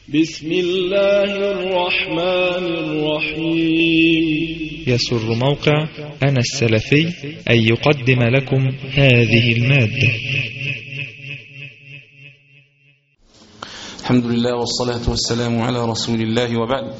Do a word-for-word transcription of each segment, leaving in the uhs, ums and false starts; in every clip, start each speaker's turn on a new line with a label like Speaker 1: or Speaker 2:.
Speaker 1: بسم الله الرحمن الرحيم.
Speaker 2: يسر موقع أنا السلفي أن يقدم لكم هذه المادة.
Speaker 3: الحمد لله والصلاة والسلام على رسول الله، وبعد.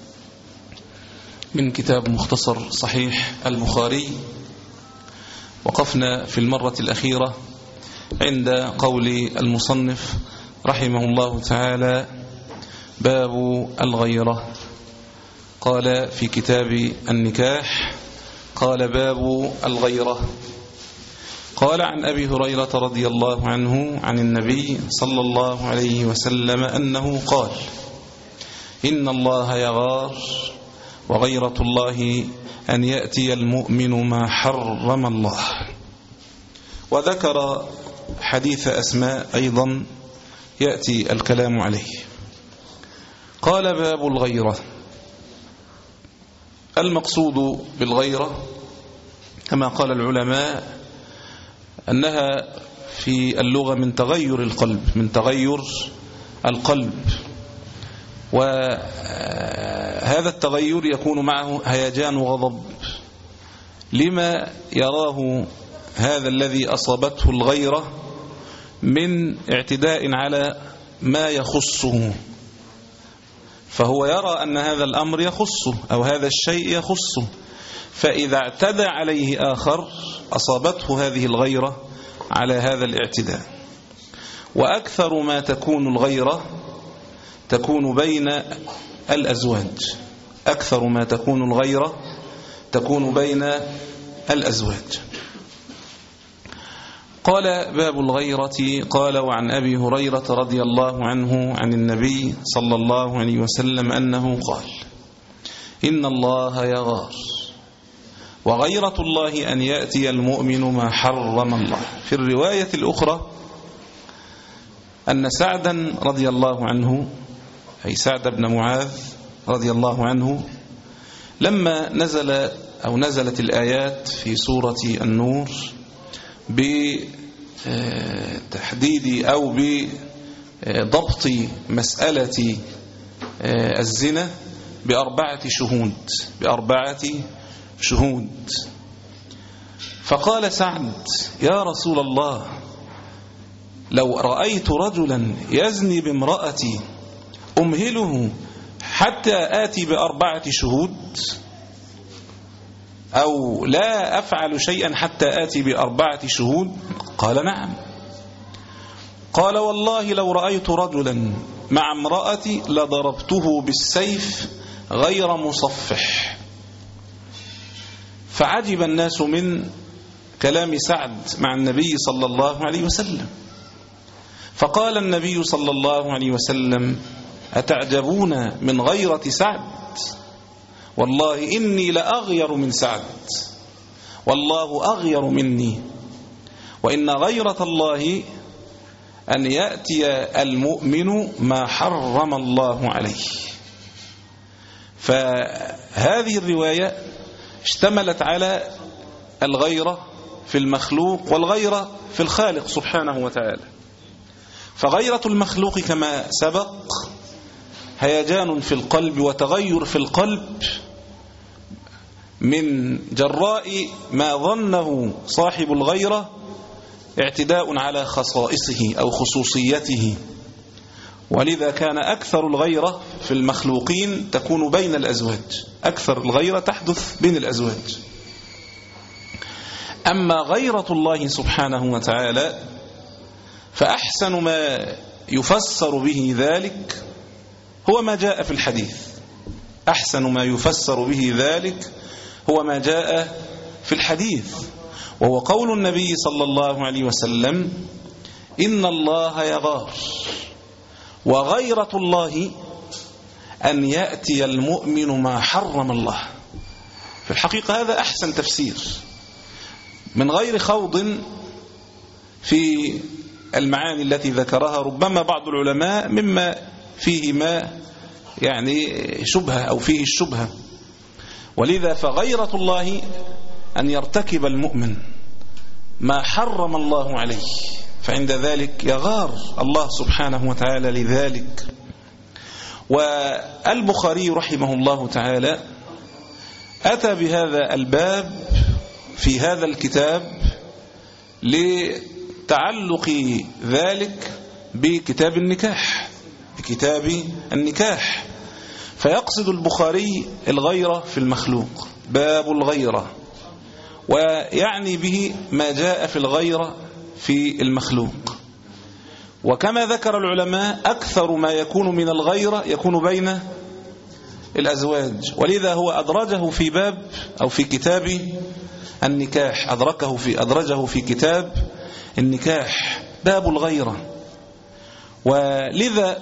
Speaker 3: من كتاب مختصر صحيح البخاري، وقفنا في المرة الأخيرة عند قول المصنف رحمه الله تعالى: باب الغيرة. قال في كتاب النكاح، قال باب الغيرة. قال عن أبي هريرة رضي الله عنه عن النبي صلى الله عليه وسلم أنه قال: إن الله يغار، وغيرة الله أن يأتي المؤمن ما حرم الله. وذكر حديث أسماء أيضا يأتي الكلام عليه. قال: باب الغيرة. المقصود بالغيرة كما قال العلماء أنها في اللغة من تغير القلب، من تغير القلب، وهذا التغير يكون معه هيجان وغضب لما يراه هذا الذي أصابته الغيرة من اعتداء على ما يخصه، فهو يرى أن هذا الأمر يخصه أو هذا الشيء يخصه، فإذا اعتدى عليه آخر أصابته هذه الغيرة على هذا الاعتداء. وأكثر ما تكون الغيرة تكون بين الأزواج، أكثر ما تكون الغيرة تكون بين الأزواج. قال: باب الغيرة. قال: وعن أبي هريرة رضي الله عنه عن النبي صلى الله عليه وسلم أنه قال: إن الله يغار، وغيرة الله أن يأتي المؤمن ما حرم الله. في الرواية الأخرى أن سعدا رضي الله عنه، أي سعد بن معاذ رضي الله عنه، لما نزل أو نزلت الآيات في سورة النور بتحديد أو بضبط مسألة الزنا بأربعة شهود بأربعة شهود فقال سعد: يا رسول الله، لو رأيت رجلا يزني بامرأتي أمهله حتى آتي بأربعة شهود، أو لا أفعل شيئا حتى آتي بأربعة شهود؟ قال: نعم. قال: والله لو رأيت رجلا مع امرأتي لضربته بالسيف غير مصفح. فعجب الناس من كلام سعد مع النبي صلى الله عليه وسلم، فقال النبي صلى الله عليه وسلم: أتعجبون من غيرة سعد؟ والله إني لأغير من سعد، والله أغير مني، وإن غيرة الله أن يأتي المؤمن ما حرم الله عليه. فهذه الرواية اشتملت على الغيرة في المخلوق والغيرة في الخالق سبحانه وتعالى. فغيرة المخلوق كما سبق هيجان في القلب وتغير في القلب من جراء ما ظنه صاحب الغيرة اعتداء على خصائصه أو خصوصيته. ولذا كان أكثر الغيرة في المخلوقين تكون بين الأزواج، أكثر الغيرة تحدث بين الأزواج. أما غيرة الله سبحانه وتعالى فأحسن ما يفسر به ذلك هو ما جاء في الحديث. أحسن ما يفسر به ذلك هو ما جاء في الحديث، وهو قول النبي صلى الله عليه وسلم: إن الله يغار، وغيرة الله أن يأتي المؤمن ما حرم الله. في الحقيقة هذا أحسن تفسير من غير خوض في المعاني التي ذكرها ربما بعض العلماء مما فيه ما يعني شبهة أو فيه الشبهة. ولذا فغيرة الله أن يرتكب المؤمن ما حرم الله عليه، فعند ذلك يغار الله سبحانه وتعالى لذلك. والبخاري رحمه الله تعالى أتى بهذا الباب في هذا الكتاب لتعلق ذلك بكتاب النكاح بكتاب النكاح فيقصد البخاري الغيرة في المخلوق، باب الغيرة، ويعني به ما جاء في الغيرة في المخلوق. وكما ذكر العلماء أكثر ما يكون من الغيرة يكون بين الأزواج، ولذا هو أدرجه في باب أو في كتاب النكاح، أدركه في أدرجه في كتاب النكاح باب الغيرة. ولذا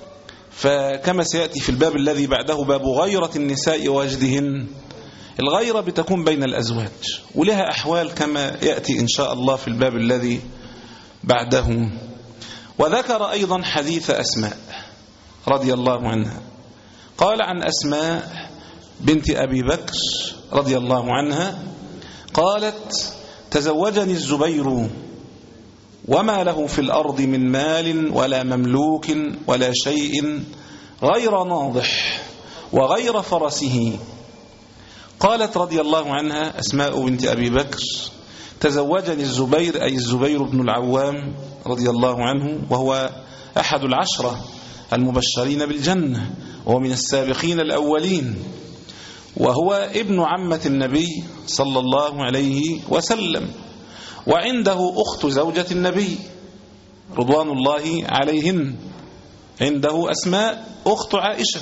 Speaker 3: فكما سيأتي في الباب الذي بعده باب غيرة النساء ووجدهن، الغيرة بتكون بين الأزواج ولها أحوال كما يأتي إن شاء الله في الباب الذي بعده. وذكر أيضا حديث أسماء رضي الله عنها، قال عن أسماء بنت أبي بكر رضي الله عنها قالت: تزوجني الزبير وما له في الأرض من مال ولا مملوك ولا شيء غير ناضح وغير فرسه. قالت رضي الله عنها أسماء بنت أبي بكر: تزوجني الزبير، أي الزبير بن العوام رضي الله عنه، وهو أحد العشرة المبشرين بالجنة وهو من السابقين الأولين، وهو ابن عمة النبي صلى الله عليه وسلم، وعنده أخت زوجة النبي رضوان الله عليهن، عنده أسماء أخت عائشة.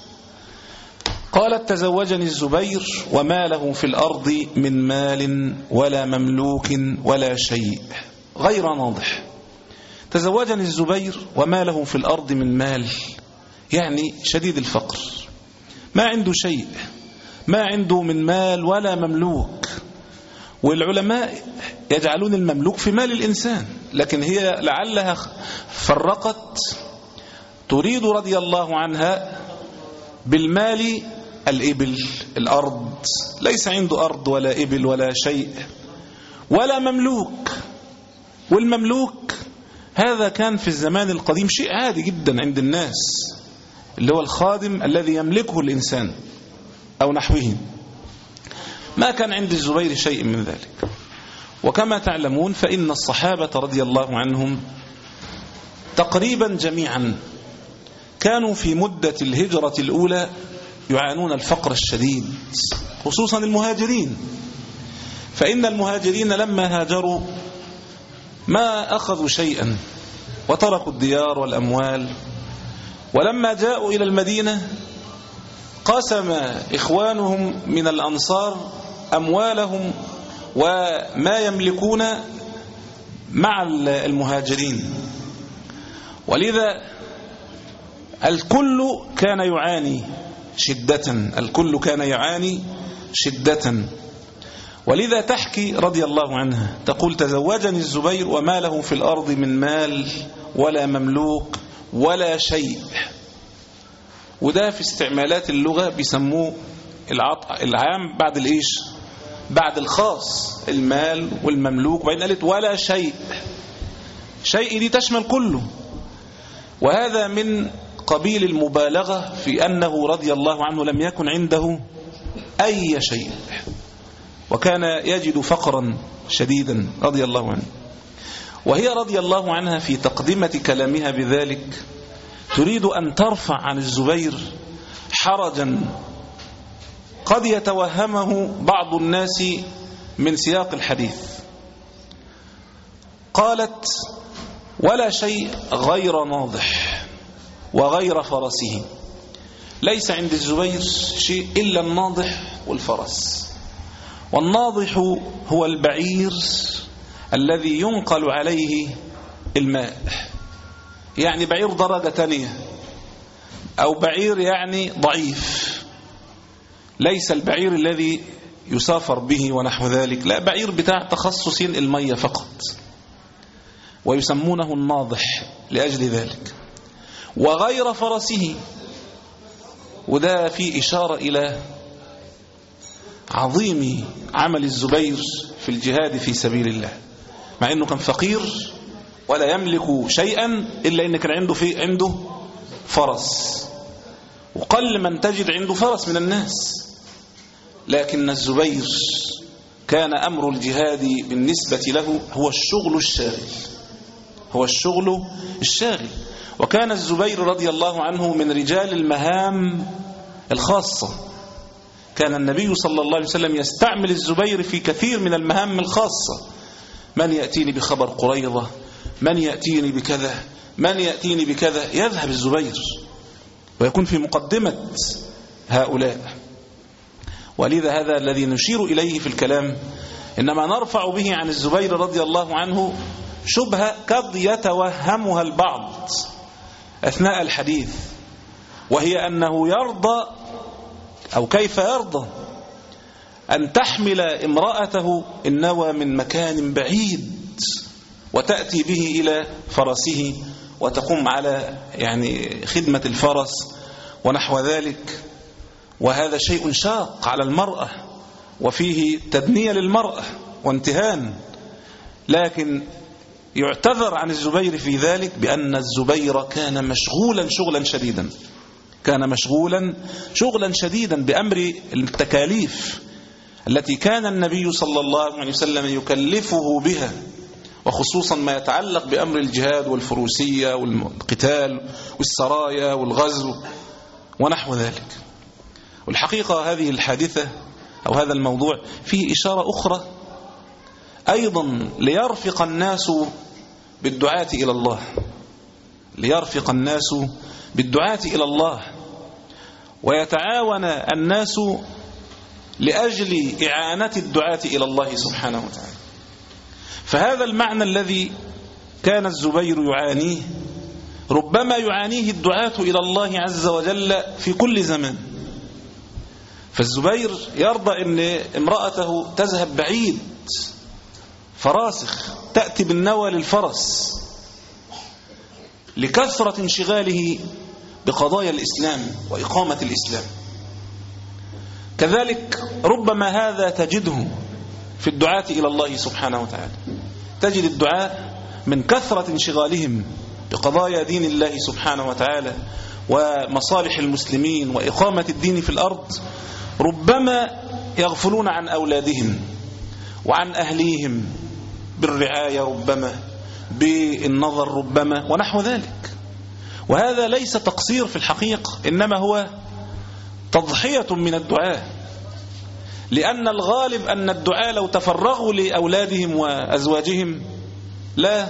Speaker 3: قالت: تزوجني الزبير وما له في الأرض من مال ولا مملوك ولا شيء غير ناضح. تزوجني الزبير وما له في الأرض من مال، يعني شديد الفقر، ما عنده شيء، ما عنده من مال ولا مملوك. والعلماء يجعلون المملوك في مال الإنسان، لكن هي لعلها فرقت، تريد رضي الله عنها بالمال الإبل، الأرض، ليس عنده أرض ولا إبل ولا شيء ولا مملوك. والمملوك هذا كان في الزمان القديم شيء عادي جدا عند الناس، اللي هو الخادم الذي يملكه الإنسان أو نحوه. ما كان عند الزبير شيء من ذلك. وكما تعلمون فإن الصحابة رضي الله عنهم تقريبا جميعا كانوا في مدة الهجرة الأولى يعانون الفقر الشديد، خصوصا المهاجرين. فإن المهاجرين لما هاجروا ما أخذوا شيئا وتركوا الديار والأموال، ولما جاءوا إلى المدينة قسم إخوانهم من الأنصار أموالهم وما يملكون مع المهاجرين، ولذا الكل كان يعاني شدة، الكل كان يعاني شدة. ولذا تحكي رضي الله عنها تقول: تزوجني الزبير وما له في الأرض من مال ولا مملوك ولا شيء. وده في استعمالات اللغة بيسموه العام بعد الإيش، بعد الخاص، المال والمملوك، وبعدين قالت ولا شيء. شيء دي تشمل كله، وهذا من قبيل المبالغة في أنه رضي الله عنه لم يكن عنده أي شيء، وكان يجد فقرا شديدا رضي الله عنه. وهي رضي الله عنها في تقدمة كلامها بذلك تريد أن ترفع عن الزبير حرجا قد يتوهمه بعض الناس من سياق الحديث. قالت: ولا شيء غير ناضح وغير فرسه. ليس عند الزبير شيء إلا الناضح والفرس. والناضح هو البعير الذي ينقل عليه الماء، يعني بعير درجة تانية، أو بعير يعني ضعيف، ليس البعير الذي يسافر به ونحو ذلك، لا، بعير بتاع تخصص المية فقط، ويسمونه الناضح لأجل ذلك. وغير فرسه، وده فيه إشارة إلى عظيم عمل الزبير في الجهاد في سبيل الله، مع أنه كان فقير ولا يملك شيئا إلا أن كان عنده في عنده فرس، وقل من تجد عنده فرس من الناس. لكن الزبير كان أمر الجهاد بالنسبة له هو الشغل الشاغل، هو الشغل الشاغل. وكان الزبير رضي الله عنه من رجال المهام الخاصة. كان النبي صلى الله عليه وسلم يستعمل الزبير في كثير من المهام الخاصة. من يأتيني بخبر قريظة، من يأتيني بكذا، من يأتيني بكذا، يذهب الزبير ويكون في مقدمة هؤلاء. ولذا هذا الذي نشير إليه في الكلام إنما نرفع به عن الزبير رضي الله عنه شبهة قد يتوهمها البعض أثناء الحديث، وهي أنه يرضى أو كيف يرضى أن تحمل امرأته النوى من مكان بعيد وتأتي به إلى فرسه وتقوم على يعني خدمة الفرس ونحو ذلك. وهذا شيء شاق على المرأة وفيه تدنية للمرأة وانتهان. لكن يعتذر عن الزبير في ذلك بأن الزبير كان مشغولا شغلا شديدا، كان مشغولا شغلا شديدا بأمر التكاليف التي كان النبي صلى الله عليه وسلم يكلفه بها، وخصوصا ما يتعلق بأمر الجهاد والفروسية والقتال والسرايا والغزو ونحو ذلك. والحقيقة هذه الحادثة أو هذا الموضوع فيه إشارة أخرى أيضا ليرفق الناس بالدعاة إلى الله، ليرفق الناس بالدعاة إلى الله ويتعاون الناس لأجل إعانة الدعاة إلى الله سبحانه وتعالى. فهذا المعنى الذي كان الزبير يعانيه ربما يعانيه الدعاة إلى الله عز وجل في كل زمان. فالزبير يرضى أن امرأته تذهب بعيد فراسخ تأتي بالنوى للفرس لكثرة انشغاله بقضايا الإسلام وإقامة الإسلام. كذلك ربما هذا تجده في الدعاة إلى الله سبحانه وتعالى. تجد الدعاء من كثرة انشغالهم بقضايا دين الله سبحانه وتعالى ومصالح المسلمين وإقامة الدين في الأرض ربما يغفلون عن أولادهم وعن أهليهم بالرعاية، ربما بالنظر، ربما ونحو ذلك. وهذا ليس تقصير في الحقيقة، إنما هو تضحية من الدعاء، لأن الغالب أن الدعاء لو تفرغوا لأولادهم وأزواجهم لا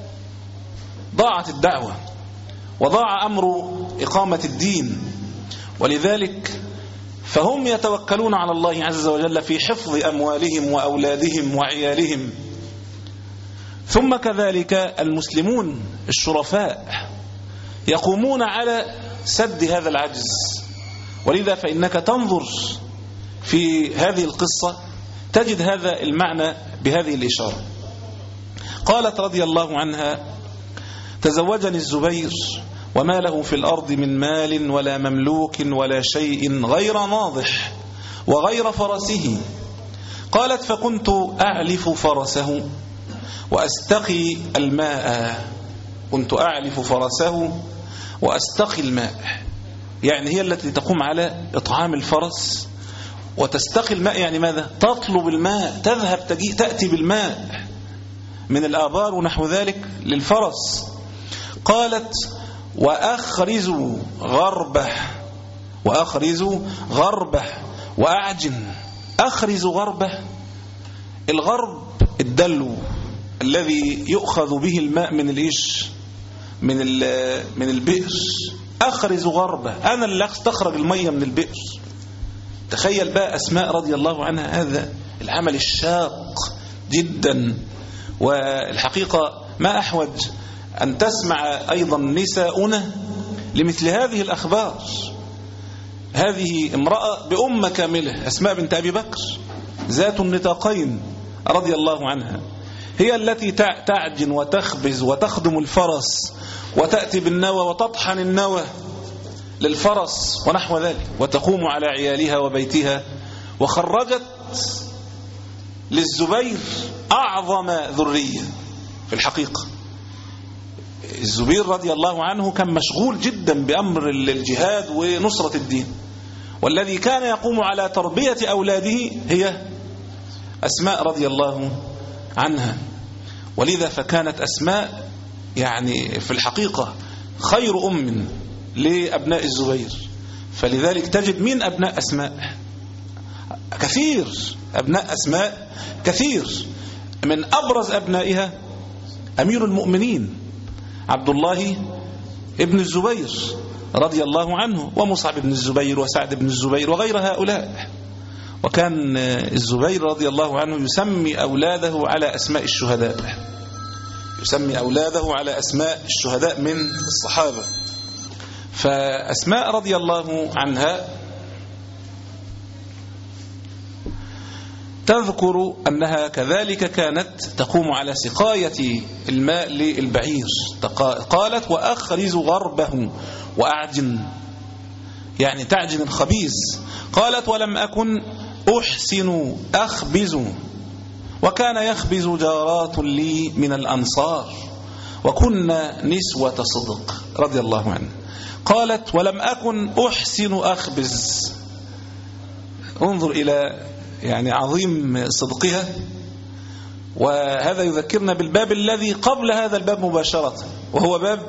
Speaker 3: ضاعت الدعوة وضاع أمر إقامة الدين. ولذلك فهم يتوكلون على الله عز وجل في حفظ أموالهم وأولادهم وعيالهم. ثم كذلك المسلمون الشرفاء يقومون على سد هذا العجز. ولذا فإنك تنظر في هذه القصة تجد هذا المعنى بهذه الإشارة. قالت رضي الله عنها: تزوجني الزبير وما له في الأرض من مال ولا مملوك ولا شيء غير ناضح وغير فرسه. قالت: فكنت أعلف فرسه وأستقي الماء. كنت أعلف فرسه وأستقي الماء، يعني هي التي تقوم على إطعام الفرس. وتستقي الماء يعني ماذا؟ تطلب الماء، تذهب تجي تأتي بالماء من الآبار ونحو ذلك للفرس. قالت: وأخرز غربه وأخرز غربه وأعجن. أخرز غربه، الغرب الدلو الذي يؤخذ به الماء من الإيش من من البئر. أخرز غربه، أنا اللي استخرج المية من البئر. تخيل بقى أسماء رضي الله عنها هذا العمل الشاق جدا. والحقيقة ما أحوج أن تسمع أيضا نساؤنا لمثل هذه الأخبار. هذه امرأة بأمة كاملة، أسماء بنت أبي بكر ذات النطاقين رضي الله عنها، هي التي تعجن وتخبز وتخدم الفرس وتأتي بالنوى وتطحن النوى للفرس ونحو ذلك، وتقوم على عيالها وبيتها. وخرجت للزبير أعظم ذرية في الحقيقة. الزبير رضي الله عنه كان مشغول جدا بأمر الجهاد ونصرة الدين، والذي كان يقوم على تربية أولاده هي أسماء رضي الله عنها. ولذا فكانت أسماء يعني في الحقيقة خير أم لأبناء الزبير. فلذلك تجد من أبناء أسماء كثير، أبناء أسماء كثير، من أبرز أبنائها أمير المؤمنين عبد الله ابن الزبير رضي الله عنه، ومصعب بن الزبير وسعد بن الزبير وغير هؤلاء. وكان الزبير رضي الله عنه يسمي أولاده على أسماء الشهداء، يسمي أولاده على أسماء الشهداء من الصحابة. فأسماء رضي الله عنها تذكر أنها كذلك كانت تقوم على سقاية الماء للبعير. قالت وأخرز غربه وأعجن، يعني تعجن الخبيز. قالت ولم أكن أحسن أخبز، وكان يخبز جارات لي من الأنصار وكنا نسوة صدق رضي الله عنه. قالت ولم أكن أحسن أخبز، انظر إلى يعني عظيم صدقها. وهذا يذكرنا بالباب الذي قبل هذا الباب مباشرة، وهو باب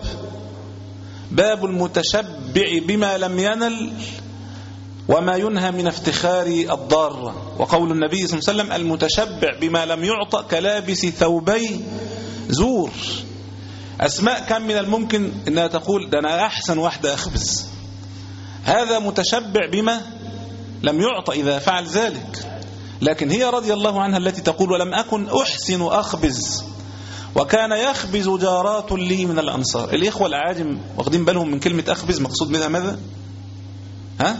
Speaker 3: باب المتشبع بما لم ينل وما ينهى من افتخار الضارة. وقول النبي صلى الله عليه وسلم المتشبع بما لم يعطى كلابس ثوبي زور. أسماء كان من الممكن أنها تقول ده أنا أحسن واحدة أخبز، هذا متشبع بما لم يعطى إذا فعل ذلك. لكن هي رضي الله عنها التي تقول ولم أكن أحسن أخبز وكان يخبز جارات لي من الأنصار. الإخوة العاجم واخدين بالهم من كلمة أخبز مقصود منها ماذا؟ ها؟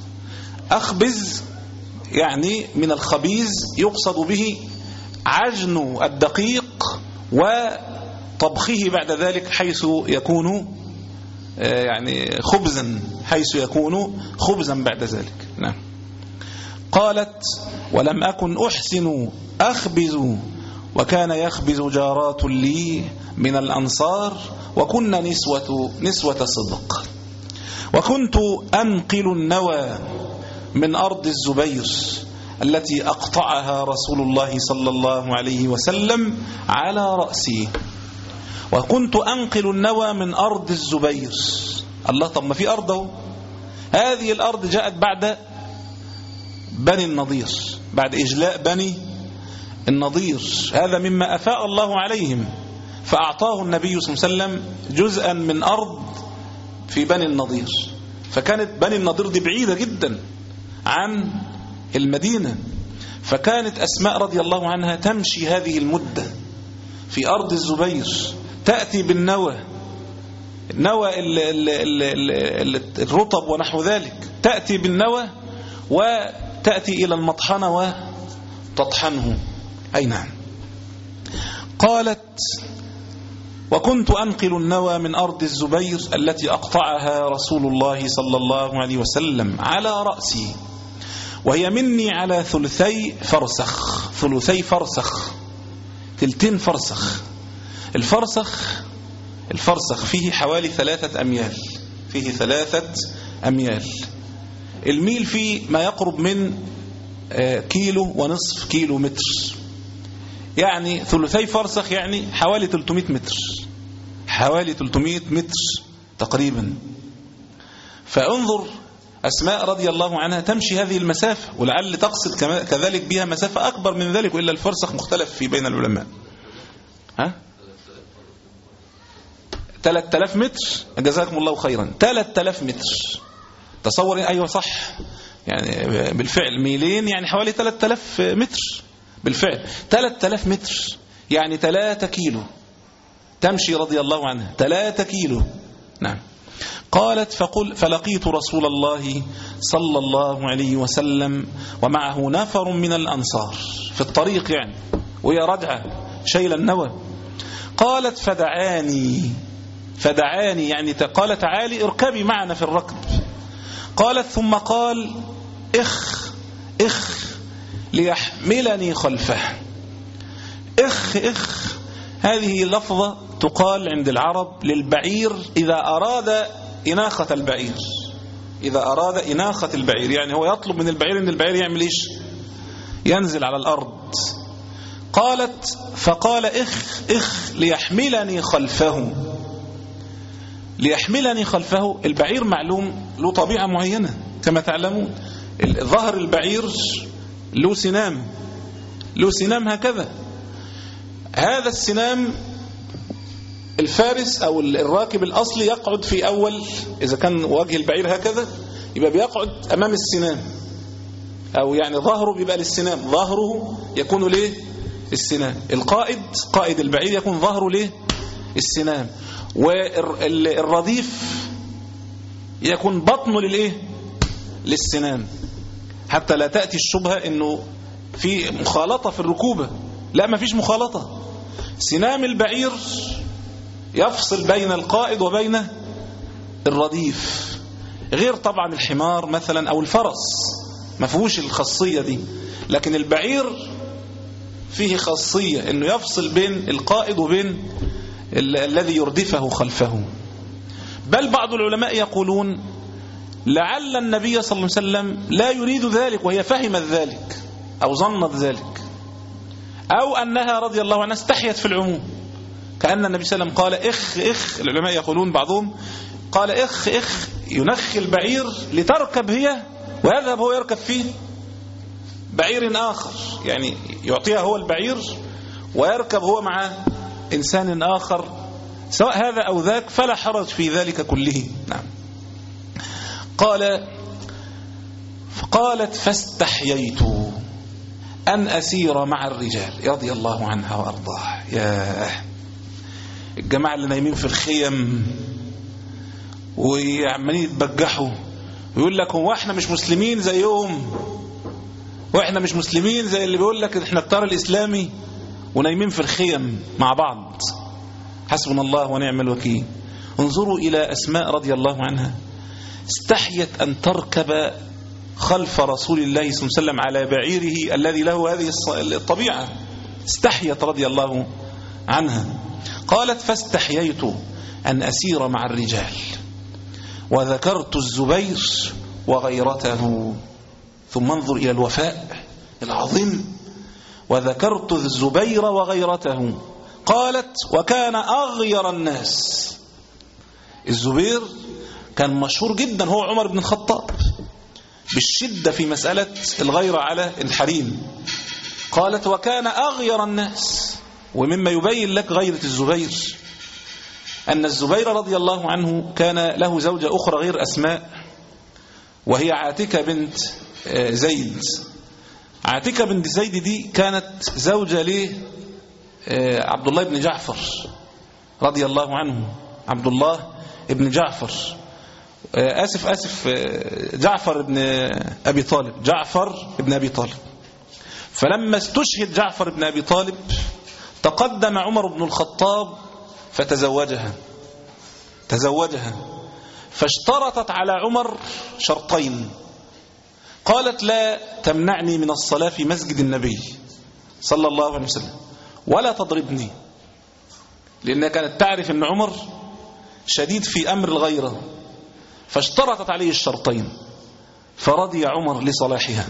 Speaker 3: أخبز يعني من الخبيز يقصد به عجن الدقيق وطبخه بعد ذلك حيث يكون يعني خبزا، حيث يكون خبزا بعد ذلك. نعم. قالت ولم أكن أحسن أخبز وكان يخبز جارات لي من الأنصار وكنا نسوة, نسوة صدق. وكنت أنقل النوى من أرض الزبير التي أقطعها رسول الله صلى الله عليه وسلم على رأسي. وكنت أنقل النوى من أرض الزبير. الله، طب ما في أرضه. هذه الأرض جاءت بعد بني النضير، بعد إجلاء بني النضير. هذا مما أفاء الله عليهم، فأعطاه النبي صلى الله عليه وسلم جزءا من أرض في بني النضير. فكانت بني النضير دي بعيدة جدا عن المدينة، فكانت أسماء رضي الله عنها تمشي هذه المدة في أرض الزبير، تأتي بالنوى، النوى ال ال ال ال الرطب ونحو ذلك، تأتي بالنوى وتأتي إلى المطحنة وتطحنه. أي نعم. قالت وكنت أنقل النوى من أرض الزبير التي أقطعها رسول الله صلى الله عليه وسلم على رأسي، وهي مني على ثلثي فرسخ. ثلثي فرسخ، تلتين فرسخ. الفرسخ الفرسخ فيه حوالي ثلاثة أميال، فيه ثلاثة أميال. الميل فيه ما يقرب من كيلو ونصف كيلو متر، يعني ثلثي فرسخ يعني حوالي ثلاثمائة متر، حوالي ثلاثمائة متر تقريبا. فانظر أسماء رضي الله عنها تمشي هذه المسافة، ولعل تقصد كذلك بها مسافة أكبر من ذلك، وإلا الفرسخ مختلف في بين العلماء. ها؟ ثلاثة آلاف متر، جزاكم الله خيرا. ثلاثة آلاف متر، تصور. أيوة صح، يعني بالفعل ميلين يعني حوالي ثلاثة آلاف متر بالفعل. ثلاثة آلاف متر يعني ثلاثة كيلو تمشي رضي الله عنها، ثلاثة كيلو. نعم. قالت فقل فلقيت رسول الله صلى الله عليه وسلم ومعه نفر من الأنصار في الطريق، يعني وهي رجعة شيل النوى. قالت فدعاني فدعاني يعني قال تعالي اركبي معنا في الركب. قالت ثم قال اخ اخ ليحملني خلفه. اخ اخ هذه لفظة تقال عند العرب للبعير إذا أراد إناخة البعير، إذا أراد إناخة البعير، يعني هو يطلب من البعير أن البعير يعمل إيش؟ ينزل على الأرض. قالت فقال إخ إخ ليحملني خلفه. ليحملني خلفه، البعير معلوم له طبيعة معينة كما تعلمون، ظهر البعير له سنام، له سنام هكذا. هذا السنام الفارس أو الراكب الأصلي يقعد في أول، إذا كان وجه البعير هكذا يبقى بيقعد أمام السنام، أو يعني ظهره بيبقى للسنام، ظهره يكون ليه السنام. القائد قائد البعير يكون ظهره ليه السنام، والرديف يكون بطنه للإيه للسنام، حتى لا تأتي الشبهة إنه في مخالطة في الركوبة. لا، ما فيش مخالطة. سنام البعير يفصل بين القائد وبين الرديف، غير طبعا الحمار مثلا أو الفرس ما فيهوش الخاصية دي، لكن البعير فيه خاصية إنه يفصل بين القائد وبين ال الذي يردفه خلفه. بل بعض العلماء يقولون لعل النبي صلى الله عليه وسلم لا يريد ذلك وهي فهمت ذلك أو ظنت ذلك، أو أنها رضي الله عنها استحيت في العموم، كأن النبي صلى الله عليه وسلم قال إخ إخ. العلماء يقولون بعضهم قال إخ إخ ينخي البعير لتركب هي ويذهب هو يركب فيه بعير آخر، يعني يعطيها هو البعير ويركب هو مع إنسان آخر، سواء هذا أو ذاك فلا حرج في ذلك كله. نعم. قال فقالت فاستحييت أن أسير مع الرجال، رضي الله عنها وأرضاها. يا الجماعة اللي نايمين في الخيم وعمالين يتبجحوا ويقول لك هو احنا مش مسلمين زيهم، واحنا مش مسلمين زي اللي بيقول لك احنا التيار الإسلامي، ونايمين في الخيم مع بعض. حسبنا الله ونعم الوكيل. انظروا إلى أسماء رضي الله عنها، استحيت أن تركب خلف رسول الله صلى الله عليه وسلم على بعيره الذي له هذه الطبيعة، استحيت رضي الله عنها. قالت فاستحييت أن أسير مع الرجال وذكرت الزبير وغيرته. ثم انظر إلى الوفاء العظيم، وذكرت الزبير وغيرته. قالت وكان أغير الناس. الزبير كان مشهور جدا، هو عمر بن الخطاب، بالشدة في مسألة الغيرة على الحريم. قالت وكان أغير الناس. ومما يبين لك غيرة الزبير أن الزبير رضي الله عنه كان له زوجة أخرى غير أسماء، وهي عاتكة بنت زيد. عاتكة بنت زيد دي كانت زوجة لعبد الله بن جعفر رضي الله عنه. عبد الله بن جعفر آسف آسف جعفر بن أبي طالب جعفر بن أبي طالب. فلما استشهد جعفر بن أبي طالب تقدم عمر بن الخطاب فتزوجها تزوجها فاشترطت على عمر شرطين. قالت لا تمنعني من الصلاة في مسجد النبي صلى الله عليه وسلم ولا تضربني، لأنها كانت تعرف أن عمر شديد في أمر الغيرة، فاشترطت عليه الشرطين فرضي عمر لصلاحها.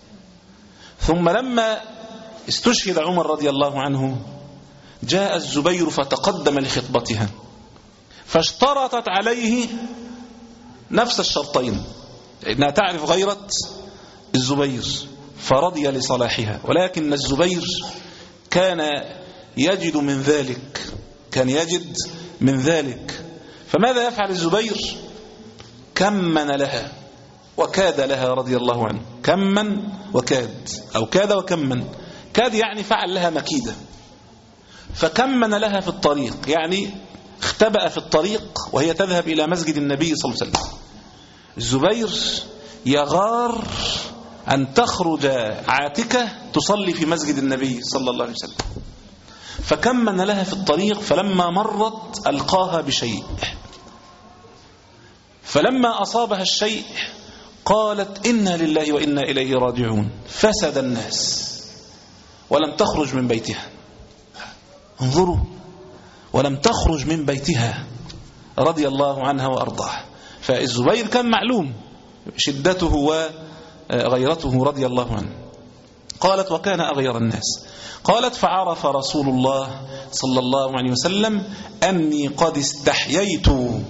Speaker 3: ثم لما استشهد عمر رضي الله عنه جاء الزبير فتقدم لخطبتها فاشترطت عليه نفس الشرطين، لأنها تعرف غيرة الزبير، فرضي لصلاحها. ولكن الزبير كان يجد من ذلك كان يجد من ذلك فماذا يفعل الزبير؟ كمن لها وكاد لها رضي الله عنه. كمن وكاد أو كاد وكمن. كاد يعني فعل لها مكيدة، فكمن لها في الطريق، يعني اختبأ في الطريق وهي تذهب إلى مسجد النبي صلى الله عليه وسلم. الزبير يغار أن تخرج عاتكة تصلي في مسجد النبي صلى الله عليه وسلم، فكمن لها في الطريق. فلما مرت ألقاها بشيء، فلما أصابها الشيء قالت إنا لله وإنا إليه راجعون. فسد الناس ولم تخرج من بيتها. انظروا، ولم تخرج من بيتها رضي الله عنها وأرضاها. فالزبير كان معلوم شدته وغيرته رضي الله عنه. قالت وكان أغير الناس. قالت فعرف رسول الله صلى الله عليه وسلم أني قد استحييت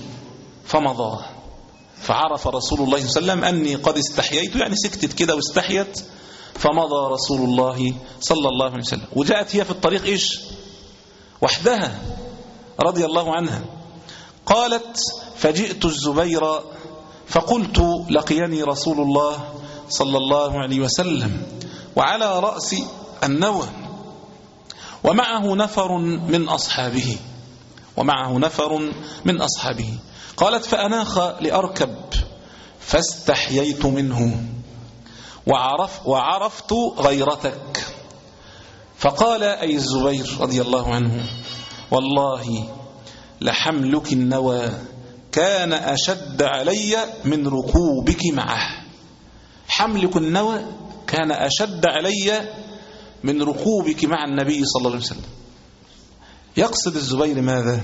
Speaker 3: فمضى. فعرف رسول الله صلى الله عليه وسلم أني قد استحييت، يعني سكتت كده واستحيت، فمضى رسول الله صلى الله عليه وسلم. وجاءت هي في الطريق إيش؟ وحدها رضي الله عنها. قالت فجئت الزبير فقلت لقيني رسول الله صلى الله عليه وسلم وعلى رأسي النوى ومعه نفر من أصحابه ومعه نفر من أصحابه. قالت فأناخ لأركب فاستحييت منه وعرف وعرفت غيرتك. فقال أي الزبير رضي الله عنه والله لحملك النوى كان أشد علي من ركوبك معه. حملك النوى كان أشد علي من ركوبك مع النبي صلى الله عليه وسلم. يقصد الزبير ماذا؟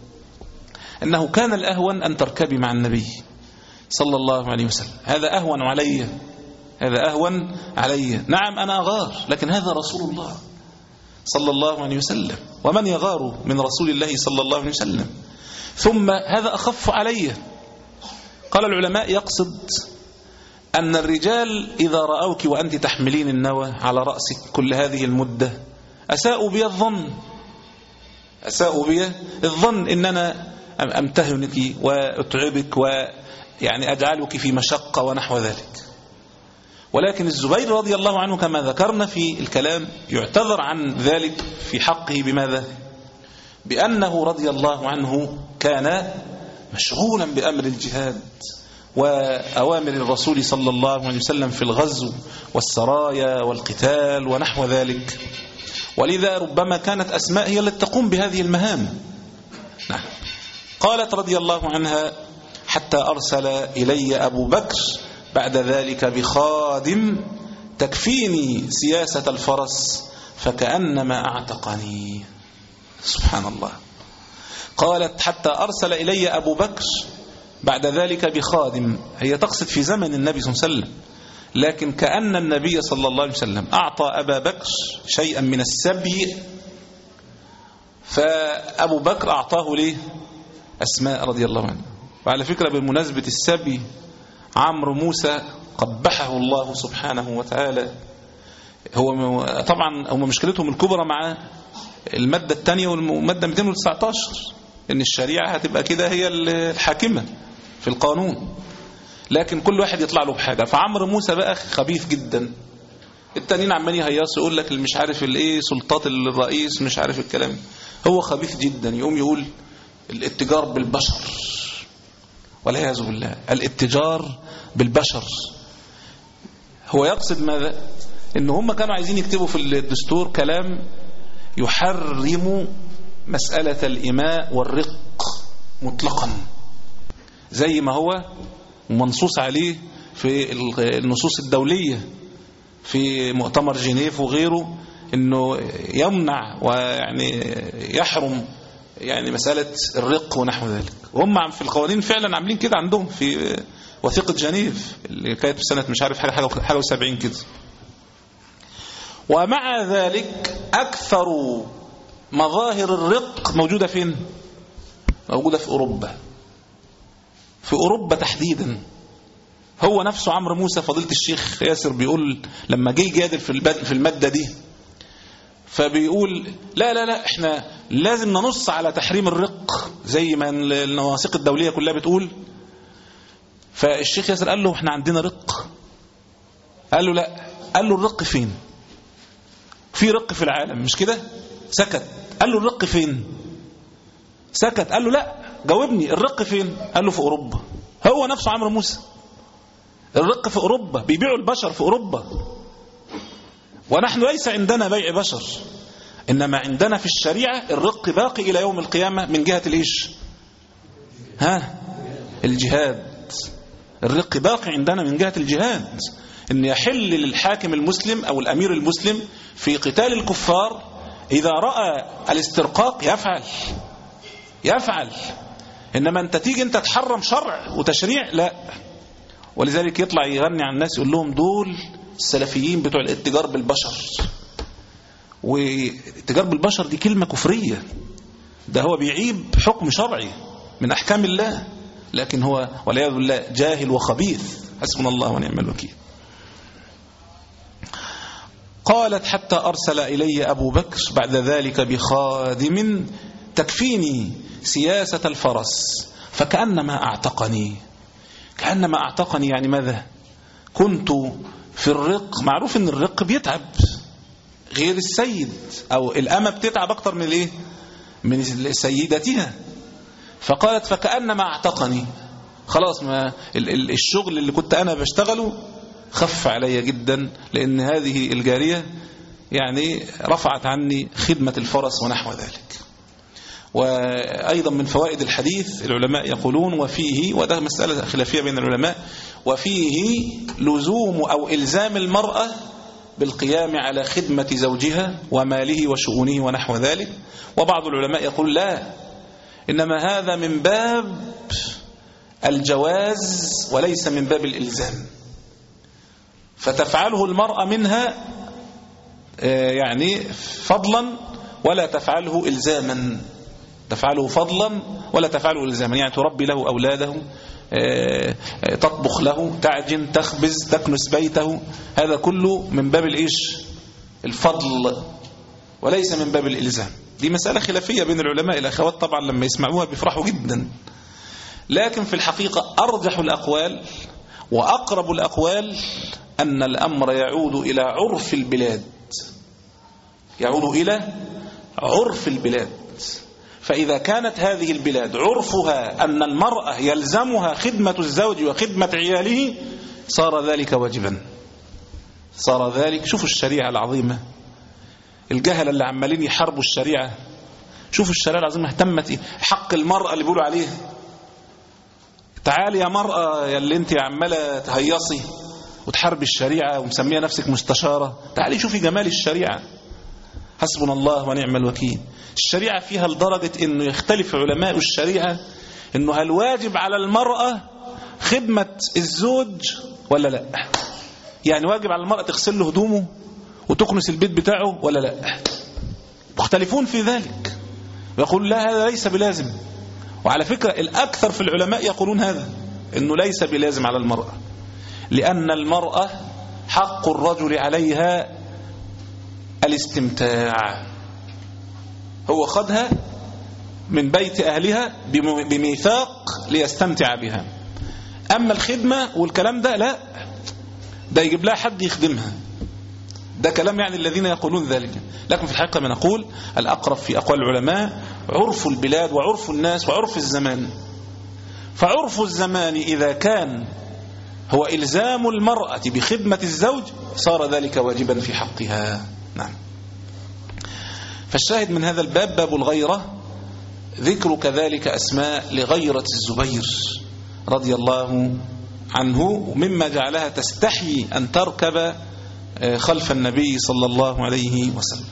Speaker 3: أنه كان الأهون أن تركبي مع النبي صلى الله عليه وسلم، هذا أهون علي، هذا أهون علي. نعم أنا أغار، لكن هذا رسول الله صلى الله عليه وسلم، ومن يغار من رسول الله صلى الله عليه وسلم؟ ثم هذا أخف علي. قال العلماء يقصد أن الرجال إذا رأوك وأنت تحملين النوى على رأسك كل هذه المدة أساءوا بي الظن أساءوا بي الظن إن أنا أمتهنك وأتعبك ويعني أجعلك في مشقة ونحو ذلك. ولكن الزبير رضي الله عنه كما ذكرنا في الكلام يعتذر عن ذلك في حقه بماذا؟ بأنه رضي الله عنه كان مشغولا بأمر الجهاد وأوامر الرسول صلى الله عليه وسلم في الغزو والسرايا والقتال ونحو ذلك، ولذا ربما كانت أسماء هي التي تقوم بهذه المهام. نعم. قالت رضي الله عنها حتى أرسل إلي أبو بكر بعد ذلك بخادم تكفيني سياسة الفرس فكأنما أعتقني. سبحان الله. قالت حتى أرسل إلي أبو بكر بعد ذلك بخادم، هي تقصد في زمن النبي صلى الله عليه وسلم، لكن كأن النبي صلى الله عليه وسلم أعطى أبا بكر شيئا من السبي، فأبو بكر أعطاه ليه أسماء رضي الله عنها. وعلى فكرة بالمناسبة السبي عمرو موسى قبحه الله سبحانه وتعالى. هو طبعا هم مشكلتهم الكبرى مع المادة الثانية والمادة مئتين وتسعة عشر إن الشريعة هتبقى كده هي الحاكمة في القانون، لكن كل واحد يطلع له بحاجة. فعمرو موسى بقى خبيث جدا، التانيين عمالين يهيصوا يقول لك مش عارف الايه سلطات الرئيس مش عارف الكلام، هو خبيث جدا. يقوم يقول الاتجار بالبشر، والعياذ بالله الاتجار بالبشر. هو يقصد ماذا؟ ان هم كانوا عايزين يكتبوا في الدستور كلام يحرم مسألة الإماء والرق مطلقا زي ما هو منصوص عليه في النصوص الدولية في مؤتمر جنيف وغيره، انه يمنع ويعني يحرم يعني مسألة الرق ونحو ذلك. وهم في القوانين فعلا عاملين كده عندهم في وثيقة جنيف اللي كانت في سنة مش عارف حاجة حاجة وسبعين كده. ومع ذلك أكثر مظاهر الرق موجودة فين؟ موجودة في أوروبا، في أوروبا تحديدا. هو نفسه عمرو موسى فضيلة الشيخ ياسر بيقول لما جه يجادل في المادة دي فبيقول لا لا لا احنا لازم ننص على تحريم الرق زي ما النواثيق الدولية كلها بتقول. فالشيخ ياسر قال له احنا عندنا رق، قال له لا، قال له الرق فين؟ في رق في العالم مش كده؟ سكت. قال له الرق فين؟ سكت. قال له لا جاوبني الرق فين؟ قال له في أوروبا. هو نفسه عمرو موسى الرق في أوروبا، بيبيعوا البشر في أوروبا، ونحن ليس عندنا بيع بشر، إنما عندنا في الشريعة الرق باقي إلى يوم القيامة من جهة الإيش؟ ها؟ الجهاد. الرق باقي عندنا من جهة الجهاد، إن يحل للحاكم المسلم أو الأمير المسلم في قتال الكفار إذا رأى الاسترقاق يفعل، يفعل. إنما أنت تيجي أنت تحرم شرع وتشريع، لا. ولذلك يطلع يغني عن الناس يقول لهم دول السلفيين بتوع الاتجار بالبشر. والاتجار بالبشر دي كلمة كفرية، ده هو بيعيب حكم شرعي من أحكام الله، لكن هو والعياذ بالله جاهل وخبيث. حسبنا الله ونعم الوكيل. قالت حتى أرسل إلي أبو بكر بعد ذلك بخادم تكفيني سياسة الفرس فكأنما أعتقني. كأنما أعتقني يعني ماذا؟ كنت في الرق، معروف أن الرق بيتعب غير السيد، أو الأمة بتتعب أكتر من الإيه؟ من سيدتها. فقالت فكأنما أعتقني، خلاص ما الشغل اللي كنت أنا بشتغله خف علي جدا، لأن هذه الجارية يعني رفعت عني خدمة الفرس ونحو ذلك. وأيضا من فوائد الحديث العلماء يقولون وفيه، وده مسألة خلافية بين العلماء، وفيه لزوم أو إلزام المرأة بالقيام على خدمة زوجها وماله وشؤونه ونحو ذلك. وبعض العلماء يقول لا، إنما هذا من باب الجواز وليس من باب الإلزام، فتفعله المرأة منها يعني فضلا ولا تفعله إلزاما، تفعله فضلا ولا تفعله إلزاما، يعني تربي له أولاده، تطبخ له، تعجن، تخبز، تكنس بيته، هذا كله من باب الإيش؟ الفضل وليس من باب الإلزام. دي مسألة خلافية بين العلماء، الأخوات طبعا لما يسمعوها بيفرحوا جدا، لكن في الحقيقة أرجح الأقوال وأقرب الأقوال أن الأمر يعود إلى عرف البلاد، يعود إلى عرف البلاد. فإذا كانت هذه البلاد عرفها أن المرأة يلزمها خدمة الزوج وخدمة عياله، صار ذلك واجبا، صار ذلك. شوفوا الشريعة العظيمة، الجهل اللي عمالين يحاربوا الشريعة، شوفوا الشريعة العظيمة اهتمت إيه؟ حق المرأة اللي بيقولوا عليه، تعالي يا مرأة يا اللي انت عمالة تهيصي وتحارب الشريعة ومسمية نفسك مستشارة، تعالي شوفي جمال الشريعة. حسبنا الله ونعم الوكيل. الشريعة فيها لدرجة انه يختلف علماء الشريعة انه هل واجب على المرأة خدمة الزوج ولا لا، يعني واجب على المرأة تغسل له هدومه وتكنس البيت بتاعه ولا لا، مختلفون في ذلك، يقول لا هذا ليس بلازم. وعلى فكرة الأكثر في العلماء يقولون هذا، انه ليس بلازم على المرأة، لأن المرأة حق الرجل عليها الاستمتاع، هو خدها من بيت أهلها بميثاق ليستمتع بها. أما الخدمة والكلام ده لا، ده يجيب لها حد يخدمها، ده كلام يعني الذين يقولون ذلك. لكن في الحقيقة ما نقول الأقرب في أقوال العلماء عرف البلاد وعرف الناس وعرف الزمان. فعرف الزمان إذا كان هو إلزام المرأة بخدمة الزوج صار ذلك واجبا في حقها. نعم. فالشاهد من هذا الباب باب الغيرة، ذكر كذلك أسماء لغيرة الزبير رضي الله عنه، مما جعلها تستحي أن تركب خلف النبي صلى الله عليه وسلم.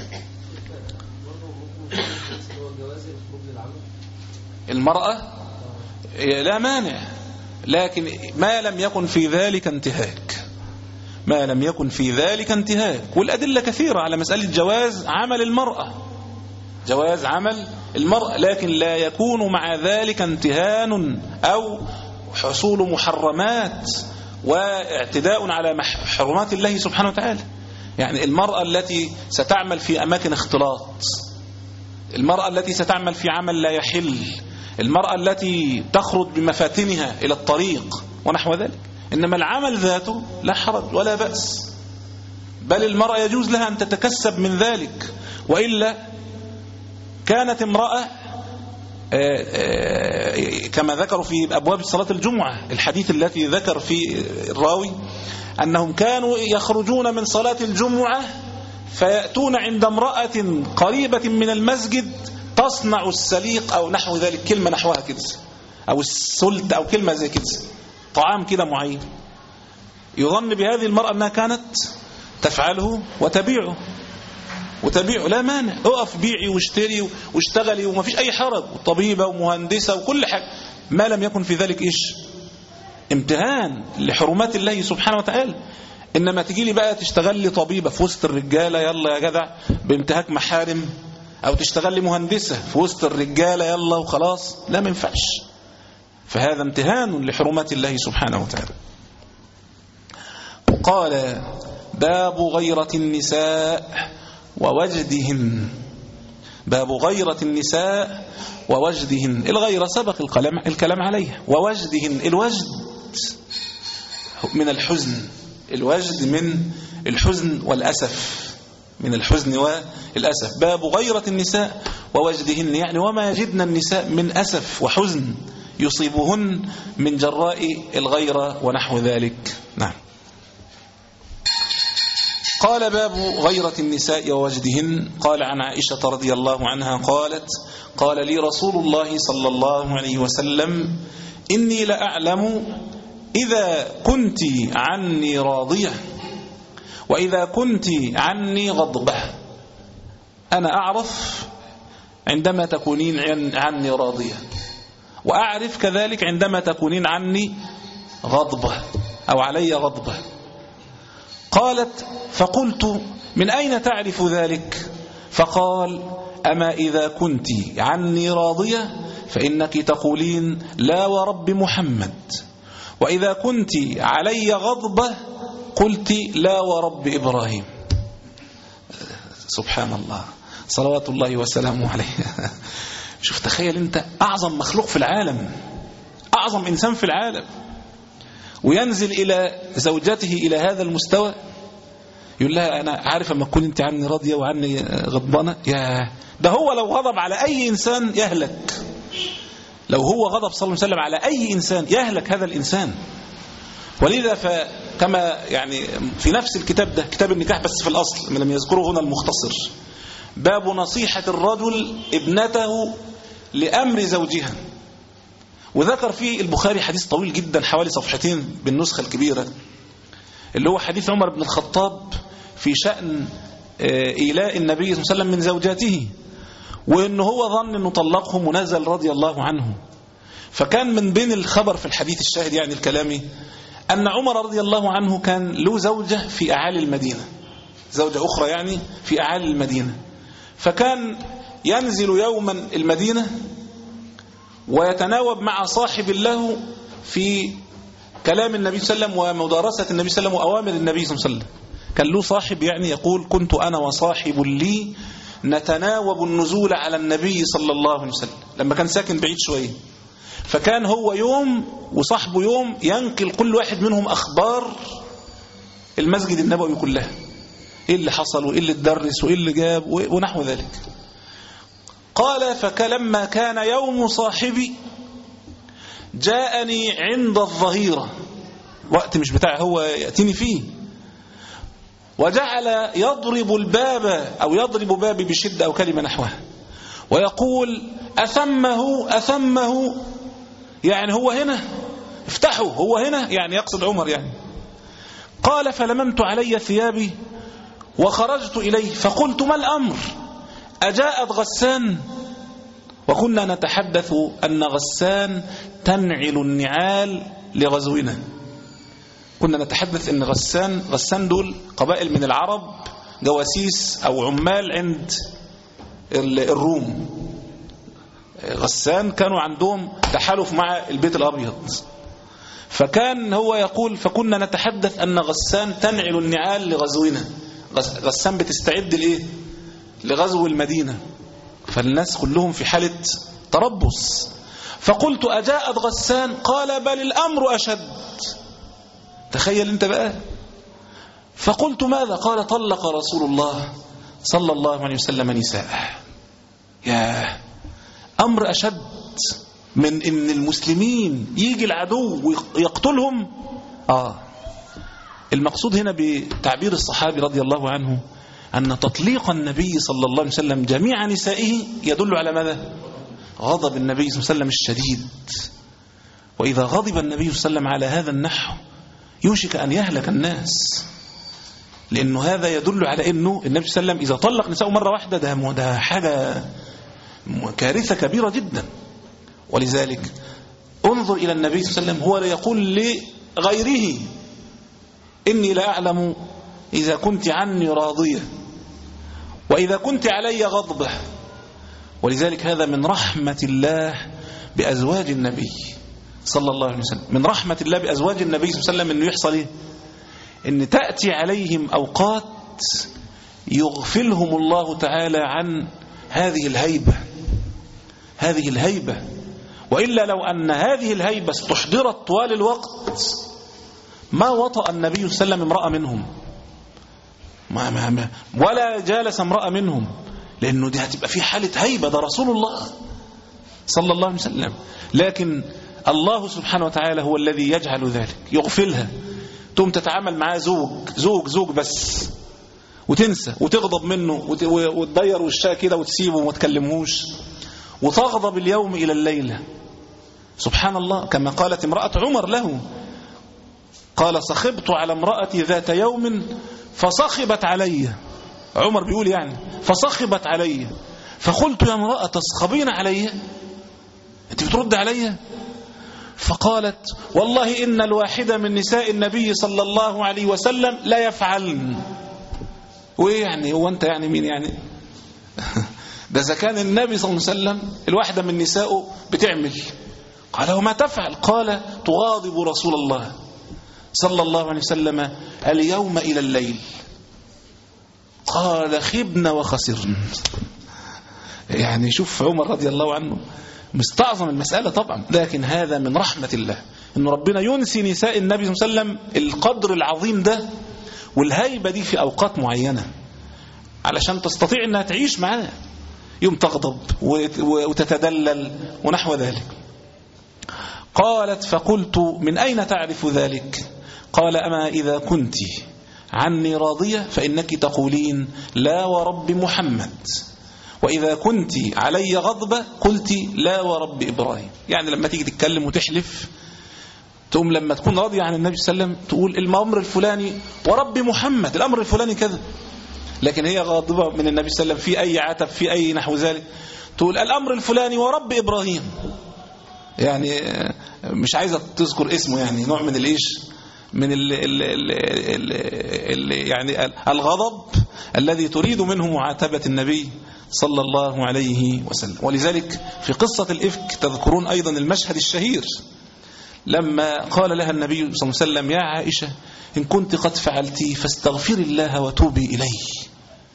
Speaker 3: المرأة لا مانع، لكن ما لم يكن في ذلك انتهاك، ما لم يكن في ذلك انتهاك. والأدلة كثيرة على مسألة جواز عمل المرأة، جواز عمل المرأة، لكن لا يكون مع ذلك انتهان أو حصول محرمات واعتداء على حرمات الله سبحانه وتعالى. يعني المرأة التي ستعمل في أماكن اختلاط، المرأة التي ستعمل في عمل لا يحل، المرأة التي تخرج بمفاتنها إلى الطريق ونحو ذلك، إنما العمل ذاته لا حرج ولا بأس، بل المرأة يجوز لها أن تتكسب من ذلك. وإلا كانت امرأة كما ذكروا في أبواب صلاة الجمعة، الحديث الذي ذكر في الراوي أنهم كانوا يخرجون من صلاة الجمعة فيأتون عند امرأة قريبة من المسجد تصنع السليق أو نحو ذلك، كلمة نحوها كده، أو السلت أو كلمة زي كده، طعام كده معين، يظن بهذه المرأة أنها كانت تفعله وتبيعه، وتبيع لا مانع، اقف بيعي واشتري واشتغلي وما فيش أي حرج، طبيبة ومهندسة وكل حاجة، ما لم يكن في ذلك إيش؟ امتهان لحرمات الله سبحانه وتعالى. إنما تجي لي بقى تشتغل لي طبيبة في وسط الرجالة، يلا يا جدع بانتهاك محارم، أو تشتغل لي مهندسة في وسط الرجالة يلا وخلاص، لا ما ينفعش. فهذا امتهان لحرمات الله سبحانه وتعالى. قال باب غيرة النساء ووجدهن. باب غيرة النساء ووجدهن. الغيرة سبق الكلام الكلام عليها. ووجدهن، الوجد من الحزن، الوجد من الحزن والأسف، من الحزن والأسف. باب غيرة النساء ووجدهن، يعني وما يجدن النساء من أسف وحزن يصيبهن من جراء الغيرة ونحو ذلك. نعم. قال باب غيرة النساء ووجدهن. قال عن عائشة رضي الله عنها قالت قال لي رسول الله صلى الله عليه وسلم إني لأعلم إذا كنت عني راضية وإذا كنت عني غضبة. أنا أعرف عندما تكونين عني راضية، وأعرف كذلك عندما تكونين عني غضبة أو علي غضبة. قالت فقلت من أين تعرف ذلك؟ فقال أما إذا كنت عني راضية فإنك تقولين لا ورب محمد، وإذا كنت علي غضبة قلت لا ورب إبراهيم. سبحان الله، صلوات الله وسلامه عليه. شوف، تخيل أنت أعظم مخلوق في العالم، أعظم إنسان في العالم، وينزل إلى زوجته إلى هذا المستوى، يقول لها أنا عارف أما تكون أنت عني راضية وعني غضبانة. يا ده هو لو غضب على أي إنسان يهلك، لو هو غضب صلى الله عليه وسلم على أي إنسان يهلك هذا الإنسان. ولذا فكما يعني في نفس الكتاب ده، كتاب النكاح بس في الأصل من لم يذكره هنا المختصر، باب نصيحة الرجل ابنته لأمر زوجها. وذكر فيه البخاري حديث طويل جدا حوالي صفحتين بالنسخة الكبيرة، اللي هو حديث عمر بن الخطاب في شأن إيلاء النبي صلى الله عليه وسلم من زوجاته، وإنه هو ظن أنه طلقهم ونزل رضي الله عنه. فكان من بين الخبر في الحديث الشاهد يعني الكلامي أن عمر رضي الله عنه كان له زوجة في أعالي المدينة، زوجة أخرى يعني في أعالي المدينة. فكان ينزل يوما المدينة ويتناوب مع صاحب له في كلام النبي صلى الله عليه وسلم ومدارسة النبي صلى الله عليه وسلم وأوامر النبي صلى الله عليه وسلم. كان له صاحب يعني يقول كنت أنا وصاحب لي نتناوب النزول على النبي صلى الله عليه وسلم، لما كان ساكن بعيد شوية. فكان هو يوم وصاحبه يوم ينقل كل واحد منهم أخبار المسجد النبوي كلها، إيه اللي حصل وإيه اللي اتدرس وإيه اللي جاب ونحو ذلك. قال فلما كان يوم صاحبي جاءني عند الظهيرة، وقت مش بتاع هو يأتيني فيه، وجعل يضرب الباب أو يضرب بابي بشدة أو كلمة نحوها، ويقول أثمه أثمه، يعني هو هنا افتحوا، هو هنا يعني يقصد عمر يعني. قال فلممت علي ثيابي وخرجت إليه فقلت ما الأمر؟ أجاءت غسان؟ وكنا نتحدث أن غسان تنعل النعال لغزونا. كنا نتحدث أن غسان غسان دول قبائل من العرب، جواسيس أو عمال عند الروم. غسان كانوا عندهم تحالف مع البيت الأبيض. فكان هو يقول فكنا نتحدث أن غسان تنعل النعال لغزونا، غسان بتستعد لإيه؟ لغزو المدينة. فالناس كلهم في حالة تربص. فقلت أجاءت غسان؟ قال بل الأمر أشد. تخيل انت بقى. فقلت ماذا؟ قال طلق رسول الله صلى الله عليه وسلم نساءه. يا أمر أشد من إن المسلمين يجي العدو ويقتلهم. آه المقصود هنا بتعبير الصحابي رضي الله عنه أن تطليق النبي صلى الله عليه وسلم جميع نسائه يدل على ماذا؟ غضب النبي صلى الله عليه وسلم الشديد. وإذا غضب النبي صلى الله عليه وسلم على هذا النحو يوشك أن يهلك الناس. لأنه هذا يدل على أنه النبي صلى الله عليه وسلم إذا طلق نساءه مرة واحدة ده, ده حاجة كارثة كبيرة جدا. ولذلك انظر إلى النبي صلى الله عليه وسلم، هو لا يقول لغيره إني لا أعلم إذا كنت عني راضية وإذا كنت علي غضبة. ولذلك هذا من رحمة الله بأزواج النبي صلى الله عليه وسلم، من رحمة الله بأزواج النبي صلى الله عليه وسلم أنه يحصل إيه؟ أن تأتي عليهم أوقات يغفلهم الله تعالى عن هذه الهيبة، هذه الهيبة. وإلا لو أن هذه الهيبة استحضرت طوال الوقت ما وطأ النبي صلى الله عليه وسلم امرأة منهم، ما ما ما ولا جالس امرأة منهم، لأنه دي هتبقى في حالة هيبة، ده رسول الله صلى الله عليه وسلم. لكن الله سبحانه وتعالى هو الذي يجعل ذلك، يغفلها، تقوم تتعامل معاه زوج زوج زوج بس، وتنسى وتغضب منه وتضير وشها كده وتسيبه وما تكلمهوش، وتغضب اليوم إلى الليلة. سبحان الله، كما قالت امرأة عمر له، قال صخبت على امرأتي ذات يوم فصخبت علي. عمر بيقول يعني فصخبت علي، فقلت يا امرأة تصخبين علي، انت بترد علي؟ فقالت والله إن الواحدة من نساء النبي صلى الله عليه وسلم لا يفعلن. وإيه يعني؟ هو أنت يعني مين يعني؟ ده إذا كان النبي صلى الله عليه وسلم الواحدة من نسائه بتعمل. قال وما تفعل؟ قال تغاضب رسول الله صلى الله عليه وسلم اليوم إلى الليل. قال خبنا وخسرنا. يعني شوف عمر رضي الله عنه مستعظم المسألة طبعا، لكن هذا من رحمة الله إن ربنا ينسي نساء النبي صلى الله عليه وسلم القدر العظيم ده والهيبة دي في أوقات معينة علشان تستطيع أنها تعيش معاه، يوم تغضب وتتدلل ونحو ذلك. قالت فقلت من أين تعرف ذلك؟ قال أما إذا كنت عني راضية فإنك تقولين لا ورب محمد، وإذا كنت علي غضبة قلت لا ورب إبراهيم. يعني لما تيجي تتكلم وتحلف تقوم لما تكون راضية عن النبي صلى الله عليه وسلم تقول الأمر الفلاني ورب محمد، الأمر الفلاني كذا. لكن هي غاضبة من النبي صلى الله عليه وسلم في أي عتب في أي نحو ذلك تقول الأمر الفلاني ورب إبراهيم. يعني مش عايزة تذكر اسمه، يعني نوع من الإيش من ال ال ال ال ال يعني الغضب الذي تريد منه معاتبة النبي صلى الله عليه وسلم. ولذلك في قصة الإفك تذكرون أيضا المشهد الشهير لما قال لها النبي صلى الله عليه وسلم يا عائشة إن كنت قد فعلتي فاستغفري الله وتوبي إليه.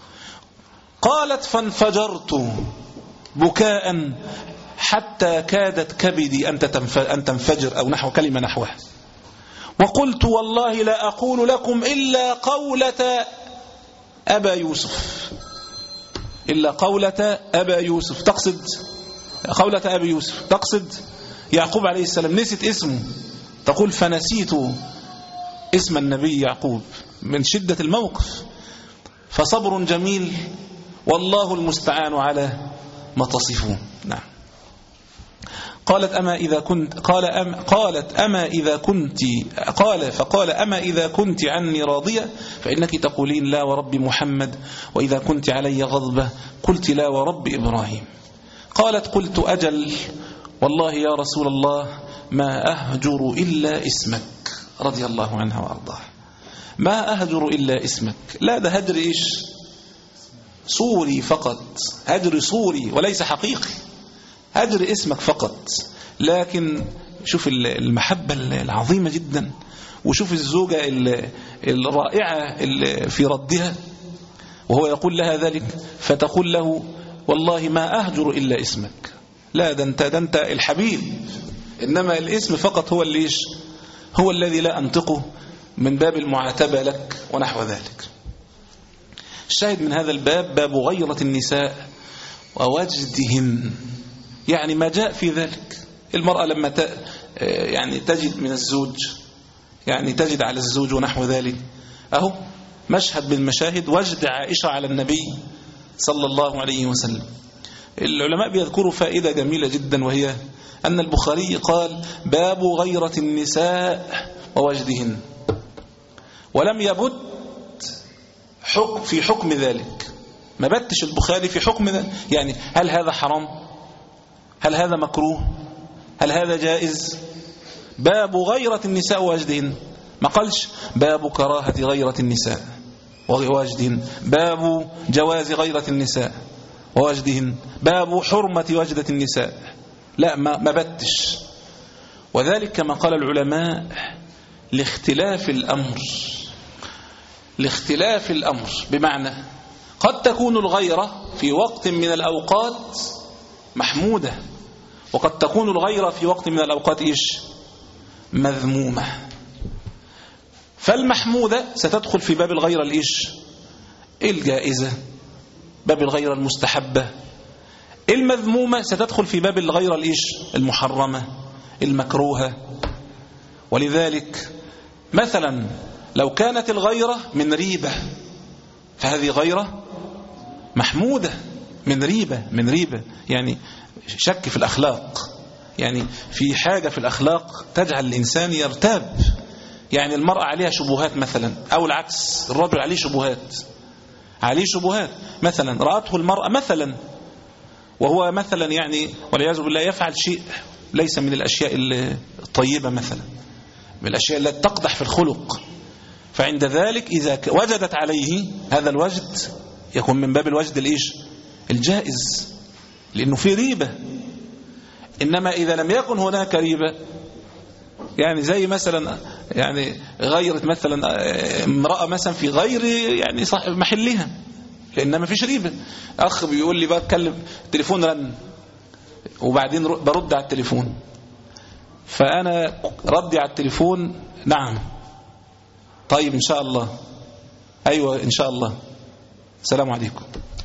Speaker 3: قالت فانفجرت بكاء حتى كادت كبدي أن تنفجر أو نحو كلمة نحوها، وقلت والله لا أقول لكم إلا قولة أبا يوسف، إلا قولة أبا يوسف، تقصد قولة أبي يوسف، تقصد يعقوب عليه السلام، نسيت اسمه، تقول فنسيت اسم النبي يعقوب من شدة الموقف. فصبر جميل والله المستعان على ما تصفون. نعم. قالت أما إذا كنت قال أم قالت أما إذا كنت قال فقال أما إذا كنت عني راضية فإنك تقولين لا ورب محمد، وإذا كنت علي غضبة قلت لا ورب إبراهيم. قالت قلت أجل والله يا رسول الله ما أهجر إلا اسمك، رضي الله عنها وأرضاها. ما أهجر إلا اسمك، لا ده هجر إيش صوري فقط، هجر صوري وليس حقيقي، هجر اسمك فقط. لكن شوف المحبة العظيمة جدا، وشوف الزوجة الرائعة في ردها وهو يقول لها ذلك، فتقول له والله ما أهجر إلا اسمك، لا ده انت, ده انت الحبيب، إنما الاسم فقط هو اللي هو الذي لا أنطقه من باب المعاتبة لك ونحو ذلك. الشاهد من هذا الباب باب غيرة النساء ووجدهن، يعني ما جاء في ذلك. المرأة لما ت... يعني تجد من الزوج، يعني تجد على الزوج ونحو ذلك، أهو مشهد من مشاهد وجد عائشة على النبي صلى الله عليه وسلم. العلماء بيذكروا فائدة جميلة جدا، وهي أن البخاري قال باب غيرة النساء ووجدهن، ولم يبت حكم في حكم ذلك، ما بتش البخاري في حكم ذلك. يعني هل هذا حرام؟ هل هذا مكروه؟ هل هذا جائز؟ باب غيرة النساء ووجدهن، ما قالش باب كراهة غيرة النساء ووجدهن، باب جواز غيرة النساء ووجدهن، باب حرمة وجدة النساء. لا، ما, ما بتش. وذلك كما قال العلماء لاختلاف الأمر، لاختلاف الأمر، بمعنى قد تكون الغيرة في وقت من الأوقات محمودة، وقد تكون الغيرة في وقت من الأوقات إيش؟ مذمومة. فالمحمودة ستدخل في باب الغيرة الإيش؟ الجائزة، باب الغيرة المستحبة. المذمومة ستدخل في باب الغيرة الإيش؟ المحرمة، المكروهة. ولذلك مثلا لو كانت الغيرة من ريبة فهذه غيرة محمودة، من ريبة، من ريبة يعني شك في الأخلاق، يعني في حاجة في الأخلاق تجعل الإنسان يرتاب. يعني المرأة عليها شبهات مثلا، أو العكس، الرجل عليه شبهات، عليه شبهات مثلا رأته المرأة مثلا وهو مثلا يعني والعياذ بالله يفعل شيء ليس من الأشياء الطيبة مثلا، من الأشياء التي تقدح في الخلق، فعند ذلك إذا وجدت عليه هذا الوجد يكون من باب الوجد الإيش؟ الجائز، لأنه في ريبة. إنما إذا لم يكن هناك ريبة، يعني زي مثلا يعني غيرت مثلا امرأة مثلا في غير يعني صاحب محلها، لأن ما فيش ريبة. أخ بيقول لي بتكلم التليفون رن وبعدين برد على التليفون، فأنا ردي على التليفون نعم، طيب إن شاء الله، أيوة إن شاء الله، السلام عليكم.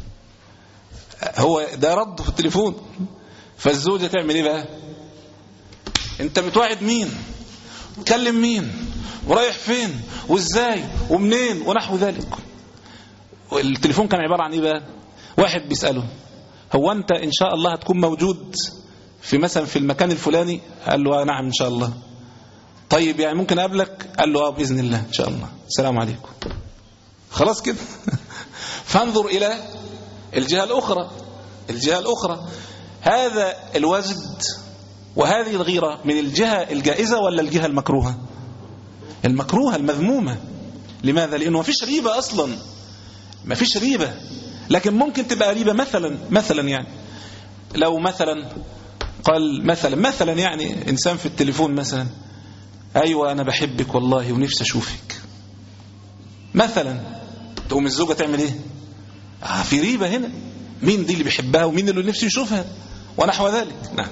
Speaker 3: هو ده رد في التليفون. فالزوجة تعمل إيه بقى؟ أنت بتوعد مين؟ تكلم مين؟ ورايح فين؟ وإزاي؟ ومنين؟ ونحو ذلك. التليفون كان عبارة عن إيه بقى؟ واحد بيسأله هو أنت إن شاء الله هتكون موجود في مثلا في المكان الفلاني؟ قال له نعم إن شاء الله. طيب يعني ممكن أقابلك؟ قال له آه بإذن الله إن شاء الله، السلام عليكم. خلاص كده. فانظر إلى الجهة الأخرى، الجهة الأخرى هذا الوجد وهذه الغيرة من الجهة الجائزة ولا الجهة المكروهة؟ المكروهة المذمومة. لماذا؟ لأنه ما فيش ريبة أصلا، ما فيش ريبة. لكن ممكن تبقى ريبة مثلا مثلا يعني لو مثلا قال مثلا مثلا يعني إنسان في التليفون مثلا أيوة أنا بحبك والله ونفسي أشوفك مثلا، تقوم الزوجة تعمل إيه؟ آه في ريبة هنا، مين دي اللي بيحبها ومين اللي نفسه يشوفها ونحو ذلك. نعم.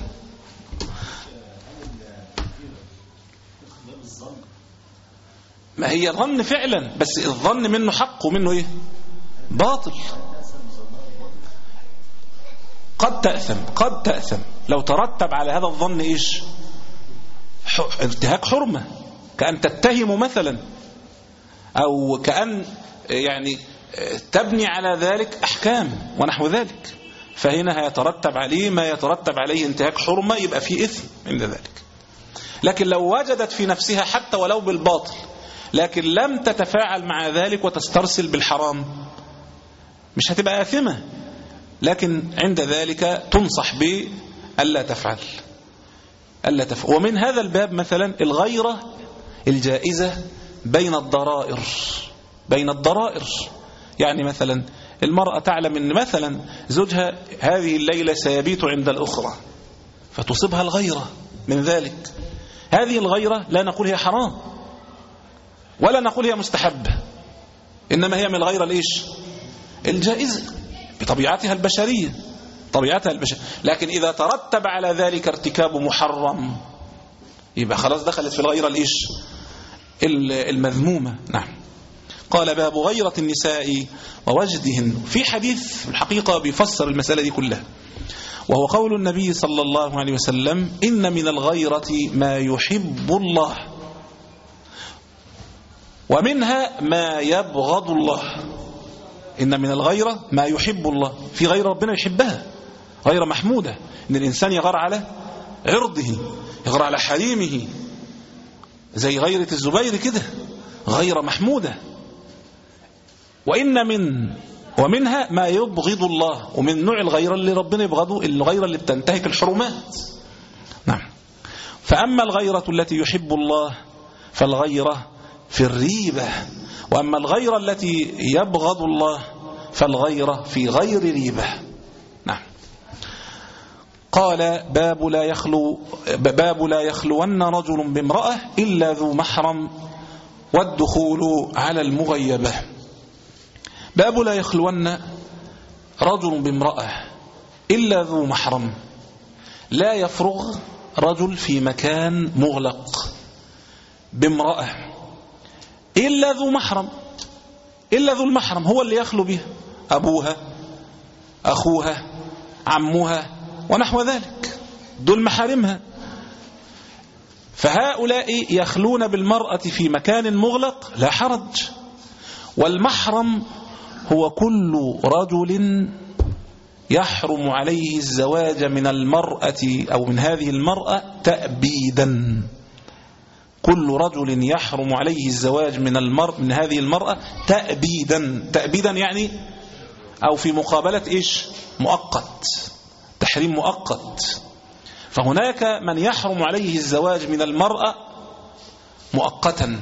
Speaker 3: ما هي ظن فعلا، بس الظن منه حق ومنه ايه؟ باطل. قد تأثم، قد تأثم لو ترتب على هذا الظن ايش؟ انتهاك حرمة، كأن تتهم مثلا، او كأن يعني تبني على ذلك احكام ونحو ذلك. فهنا هيترتب عليه ما يترتب عليه انتهاك حرمة، يبقى فيه إثم عند ذلك. لكن لو وجدت في نفسها حتى ولو بالباطل لكن لم تتفاعل مع ذلك وتسترسل بالحرام مش هتبقى آثمة، لكن عند ذلك تنصح به ألا تفعل، ألا تفعل. ومن هذا الباب مثلا الغيرة الجائزة بين الضرائر، بين الضرائر يعني مثلا المرأة تعلم أن مثلا زوجها هذه الليلة سيبيت عند الأخرى فتصيبها الغيرة من ذلك. هذه الغيرة لا نقول هي حرام ولا نقول هي مستحبة، إنما هي من الغيرة الإيش؟ الجائزة بطبيعتها البشرية، طبيعتها البشرية. لكن إذا ترتب على ذلك ارتكاب محرم يبقى خلاص دخلت في الغيرة الإيش؟ المذمومة. نعم. قال باب غيرة النساء ووجدهن. في حديث في الحقيقة بيفسر المسألة دي كلها، وهو قول النبي صلى الله عليه وسلم إن من الغيرة ما يحب الله ومنها ما يبغض الله. إن من الغيرة ما يحب الله، في غير ربنا يحبها، غير محمودة، إن الإنسان يغار على عرضه، يغار على حريمه، زي غيرة الزبير كده، غير محمودة. وإن من ومنها ما يبغض الله، ومن نوع الغيرة اللي ربنا يبغضه الغيرة اللي بتنتهك الحرمات. نعم. فأما الغيرة التي يحب الله فالغيرة في الريبة، وأما الغيرة التي يبغض الله فالغيرة في غير ريبة. نعم. قال باب لا يخلو باب لا يخلون رجل بامرأة إلا ذو محرم والدخول على المغيبة. باب لا يخلون رجل بامرأة إلا ذو محرم، لا يفرغ رجل في مكان مغلق بامرأة إلا ذو محرم، إلا ذو المحرم هو اللي يخلو بها، أبوها أخوها عمها ونحو ذلك، دول محارمها. فهؤلاء يخلون بالمرأة في مكان مغلق لا حرج. والمحرم هو كل رجل يحرم عليه الزواج من المرأة أو من هذه المرأة تأبيدا، كل رجل يحرم عليه الزواج من المرأة من هذه المرأة تأبيدا. تأبيدا يعني أو في مقابلة إيش؟ مؤقت، تحريم مؤقت. فهناك من يحرم عليه الزواج من المرأة مؤقتا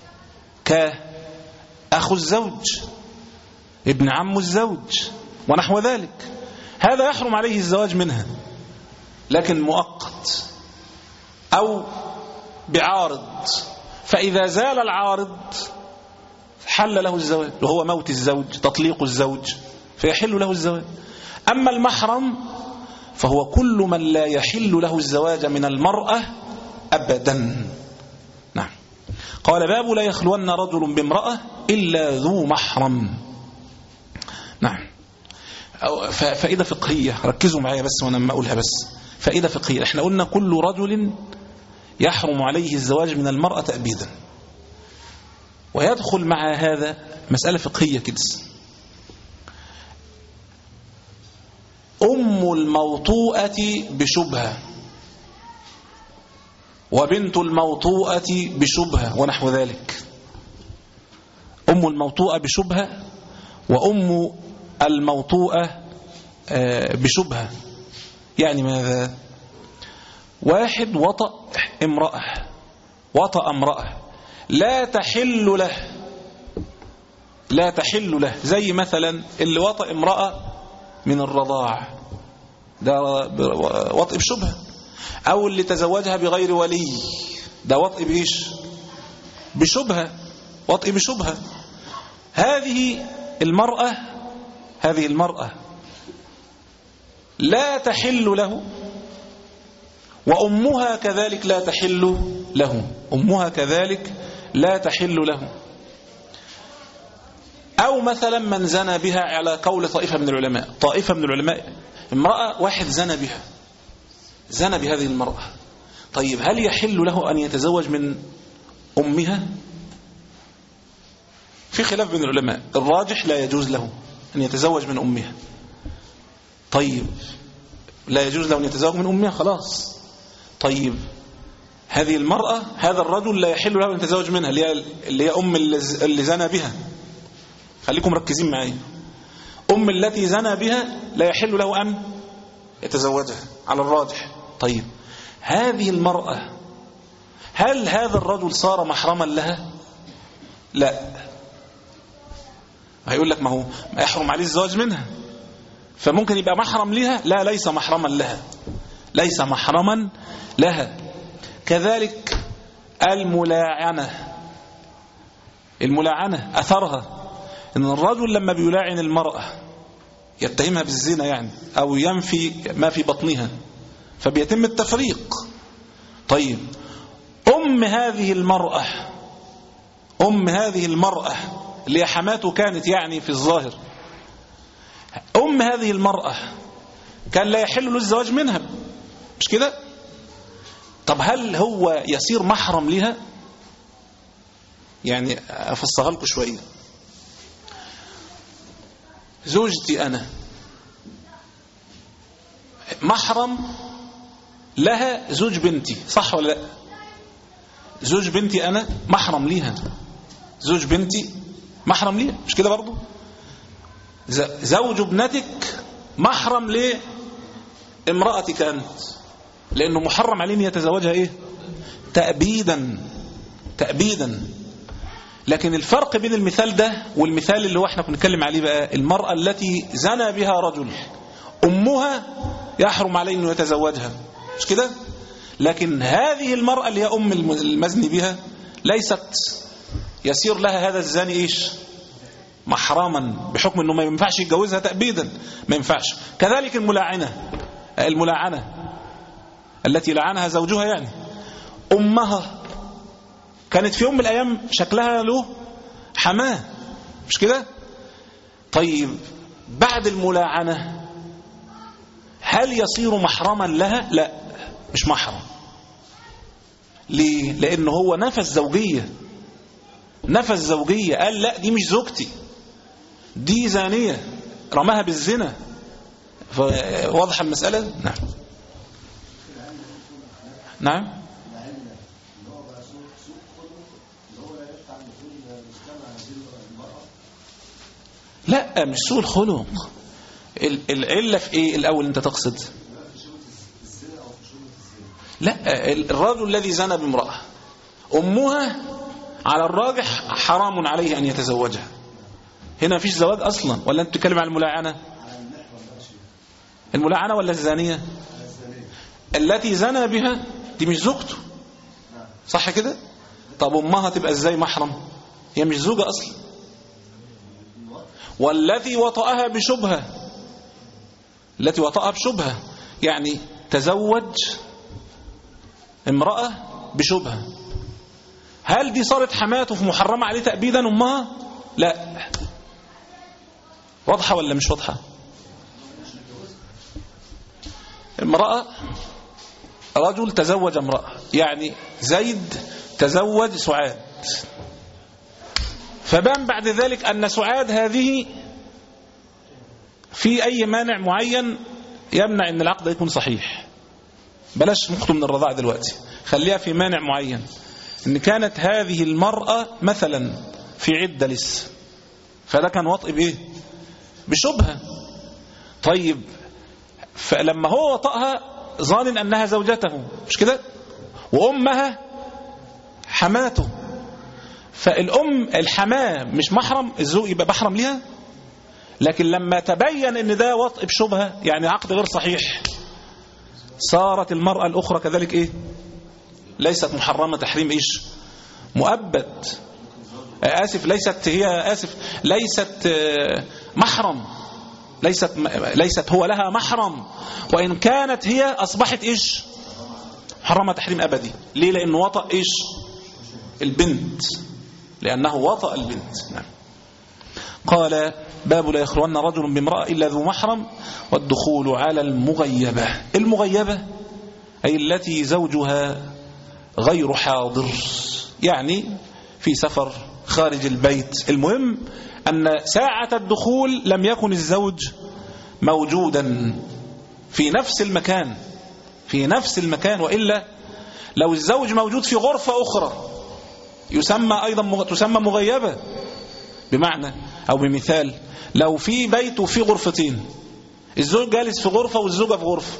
Speaker 3: كأخو الزوج، ابن عم الزوج ونحو ذلك، هذا يحرم عليه الزواج منها لكن مؤقت، أو بعارض، فإذا زال العارض حل له الزواج، وهو موت الزوج تطليق الزوج فيحل له الزواج. أما المحرم فهو كل من لا يحل له الزواج من المرأة أبدا. نعم. قال باب لا يخلون رجل بامرأة إلا ذو محرم. نعم. فائدة فقهية، ركزوا معايا بس وانا ما أقولها، بس فائدة فقهية. احنا قلنا كل رجل يحرم عليه الزواج من المرأة تأبيدا، ويدخل مع هذا مسألة فقهية كده. أم الموطوءة بشبهة وبنت الموطوءة بشبهة ونحو ذلك. أم الموطوءة بشبهة وأم الموطوءة بشبهة، يعني ماذا؟ واحد وطأ امرأة وطأ امرأة لا تحل له لا تحل له زي مثلا اللي وطأ امرأة من الرضاع، ده وطئ بشبهة، أو اللي تزوجها بغير ولي، ده وطئ بإيش؟ بشبهة، وطئ بشبهة. هذه المرأة هذه المرأة لا تحل له، وأمها كذلك لا تحل له، أمها كذلك لا تحل له. أو مثلا من زنى بها على قول طائفة من العلماء، طائفة من العلماء امرأة واحد زنى بها، زنى بهذه المرأة، طيب هل يحل له أن يتزوج من أمها؟ في خلاف بين العلماء، الراجح لا يجوز له أن يتزوج من أمها. طيب لا يجوز له أن يتزوج من أمها، خلاص. طيب هذه المرأة هذا الرجل لا يحل له أن يتزوج منها، اللي هي أم اللي زنى بها، خليكم مركزين معي، أم التي زنى بها لا يحل له أن يتزوجها على الراجح. طيب هذه المرأة هل هذا الرجل صار محرما لها؟ لا. هيقول لك ما هو ما يحرم عليه الزواج منها، فممكن يبقى محرم لها؟ لا، ليس محرما لها، ليس محرما لها. كذلك الملاعنة، الملاعنة أثرها إن الرجل لما بيلاعن المرأة يتهمها بالزنا يعني، أو ينفي ما في بطنها، فبيتم التفريق. طيب أم هذه المرأة أم هذه المرأة اللي هي حماته كانت يعني في الظاهر، أم هذه المرأة كان لا يحل له الزواج منها، مش كده؟ طب هل هو يصير محرم لها؟ يعني أفصغها لكم شوية. زوجتي أنا محرم لها زوج بنتي، صح ولا لا؟ زوج بنتي أنا محرم ليها، زوج بنتي محرم ليها، مش كده برضو؟ زوج ابنتك محرم لامرأتك أنت، لأنه محرم عليه أن يتزوجها إيه؟ تأبيدا تأبيدا. لكن الفرق بين المثال ده والمثال اللي هو احنا بنتكلم عليه بقى، المرأة التي زنى بها رجل أمها يحرم عليه أنه يتزوجها، مش كده؟ لكن هذه المرأة اللي هي أم المزني بها ليست يصير لها هذا الزاني إيش؟ محرما، بحكم أنه ما ينفعش يتجوزها تأبيدا، ما ينفعش. كذلك الملاعنة الملاعنة التي لعنها زوجها، يعني أمها كانت في يوم من الأيام شكلها له حماه، مش كده؟ طيب بعد الملاعنة هل يصير محرما لها؟ لا، مش محرم. ليه؟ لأنه هو نفى الزوجية، نفى الزوجية، قال لا دي مش زوجتي، دي زانية، رماها بالزنا. واضح المسألة؟ نعم نعم. لا مش سوء الخلق، العلة في ايه الأول انت تقصد؟ لا، الرجل الذي زنى بامرأة أمها على الراجح حرام عليه أن يتزوجها، هنا مفيش زواج أصلا. ولا أنت تتكلم عن الملاعنة؟ الملاعنة ولا الزانية؟ التي زنى بها دي مش زوجته، صح كده؟ طب أمها تبقى ازاي محرم؟ هي مش زوجة أصلا. والذي وطأها بشبهة، التي وطأها بشبهة يعني تزوج امرأة بشبهة، هل دي صارت حماته في محرمة عليه تأبيدا أمها؟ لا. واضحة ولا مش واضحة؟ امرأة، رجل تزوج امرأة، يعني زيد تزوج سعاد، فبان بعد ذلك أن سعاد هذه في أي مانع معين يمنع أن العقد يكون صحيح. بلاش مخته من الرضاعة دلوقتي، خليها في مانع معين، أن كانت هذه المرأة مثلا في عدة لسه، فده كان وطئ بإيه؟ بشبهة. طيب فلما هو وطئها ظان أنها زوجته، مش كده؟ وأمها حماته، فالأم الحماة مش محرم، الزوج يبقى محرم لها. لكن لما تبين ان ده وطئ بشبهة، يعني عقد غير صحيح، صارت المرأة الأخرى كذلك ايه؟ ليست محرمة تحريم ايش؟ مؤبد. آسف ليست هي آسف ليست محرم، ليست ليست هو لها محرم، وإن كانت هي أصبحت ايش؟ محرمة تحريم أبدي. ليه؟ لأنه وطأ ايش؟ البنت، لأنه وطأ البنت. نعم. قال باب لا يخلون رجل بامرأة إلا ذو محرم، والدخول على المغيبة. المغيبة أي التي زوجها غير حاضر، يعني في سفر خارج البيت، المهم أن ساعة الدخول لم يكن الزوج موجودا في نفس المكان، في نفس المكان، وإلا لو الزوج موجود في غرفة أخرى يسمى أيضا تسمى مغيبة. بمعنى أو بمثال، لو في بيت وفي غرفتين، الزوج جالس في غرفة والزوجة في غرفة،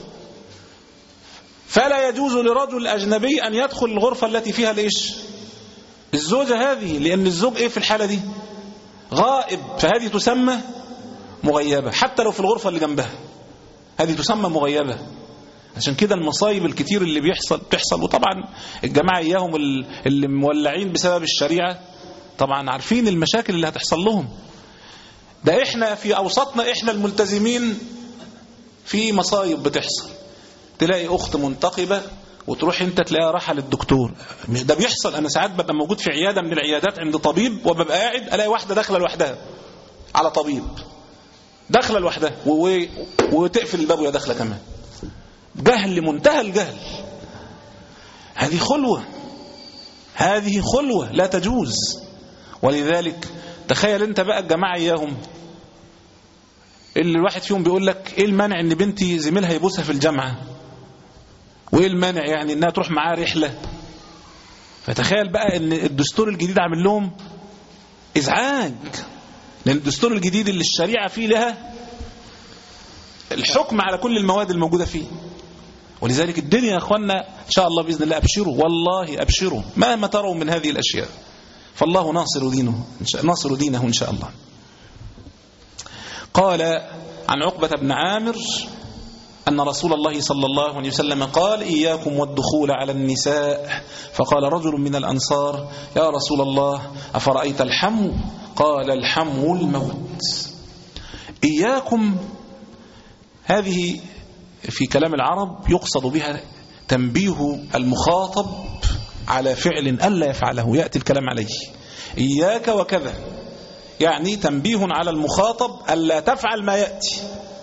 Speaker 3: فلا يجوز لرجل أجنبي أن يدخل الغرفة التي فيها الإيش؟ الزوجة هذه، لأن الزوج إيه في الحالة دي؟ غائب، فهذه تسمى مغيبة، حتى لو في الغرفة اللي جنبها هذه تسمى مغيبة. عشان كده المصايب الكتير اللي بيحصل بتحصل، وطبعا الجماعة إياهم اللي مولعين بسبب الشريعة طبعا عارفين المشاكل اللي هتحصل لهم. ده إحنا في أوسطنا إحنا الملتزمين في مصايب بتحصل، تلاقي أخت منتقبة وتروح أنت تلاقيها راحة للدكتور. مش ده بيحصل، أنا ساعات ببقى موجود في عيادة من العيادات عند طبيب، وببقى قاعد ألاقي واحدة داخلة لوحدها على طبيب، داخلة لوحدها وتقفل الباب وهي داخلة كمان. جهل، منتهى الجهل. هذه خلوة، هذه خلوة لا تجوز. ولذلك تخيل انت بقى الجماعة اياهم اللي الواحد فيهم بيقول لك ايه المانع ان بنتي زميلها يبوسها في الجامعة، وايه المانع يعني انها تروح معاه رحلة. فتخيل بقى ان الدستور الجديد عامل لهم ازعاج، لأن الدستور الجديد اللي الشريعة فيه لها الحكم على كل المواد الموجودة فيه. ولذلك الدنيا يا أخوانا إن شاء الله بإذن الله أبشروا، والله أبشروا مهما تروا من هذه الأشياء، فالله ناصر دينه ناصر دينه إن شاء الله. قال عن عقبة بن عامر أن رسول الله صلى الله عليه وسلم قال: إياكم والدخول على النساء. فقال رجل من الأنصار: يا رسول الله أفرأيت الحمو؟ قال: الحمو الموت. إياكم هذه في كلام العرب يقصد بها تنبيه المخاطب على فعل ألا يفعله، يأتي الكلام عليه. إياك وكذا يعني تنبيه على المخاطب ألا تفعل ما يأتي.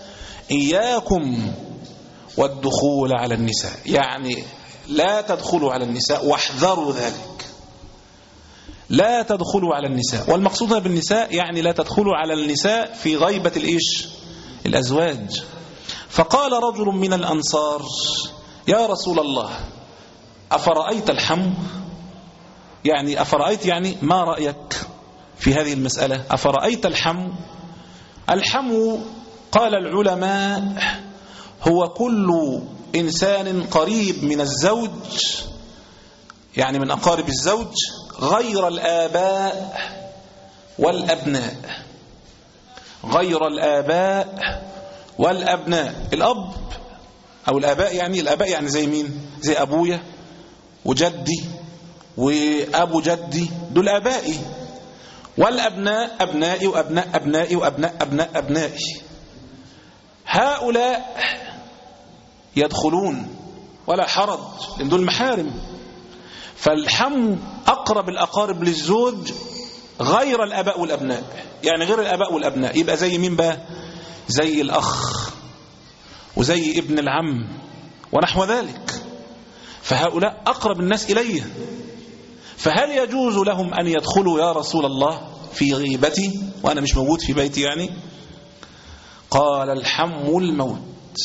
Speaker 3: إياكم والدخول على النساء يعني لا تدخلوا على النساء واحذروا ذلك. لا تدخلوا على النساء، والمقصود بالنساء يعني لا تدخلوا على النساء في غيبة الإيش؟ الأزواج. فقال رجل من الأنصار: يا رسول الله أفرأيت الحمو؟ يعني أفرأيت يعني ما رأيك في هذه المسألة؟ أفرأيت الحمو؟ الحمو قال العلماء هو كل إنسان قريب من الزوج، يعني من أقارب الزوج، غير الآباء والأبناء. غير الآباء والأبناء. الأب أو الآباء يعني الآباء يعني زي مين؟ زي أبويا وجدي وأبو جدي، دول آبائي. والأبناء أبنائي وأبناء أبنائي وأبناء أبناء أبنائي. هؤلاء يدخلون ولا حرج لأن دول محارم. فالحمو أقرب الأقارب للزوج غير الآباء والأبناء، يعني غير الآباء والأبناء. يبقى زي مين بقى؟ زي الأخ وزي ابن العم ونحو ذلك. فهؤلاء أقرب الناس إليه. فهل يجوز لهم أن يدخلوا يا رسول الله في غيبتي وأنا مش موجود في بيتي يعني؟ قال: الحمو الموت.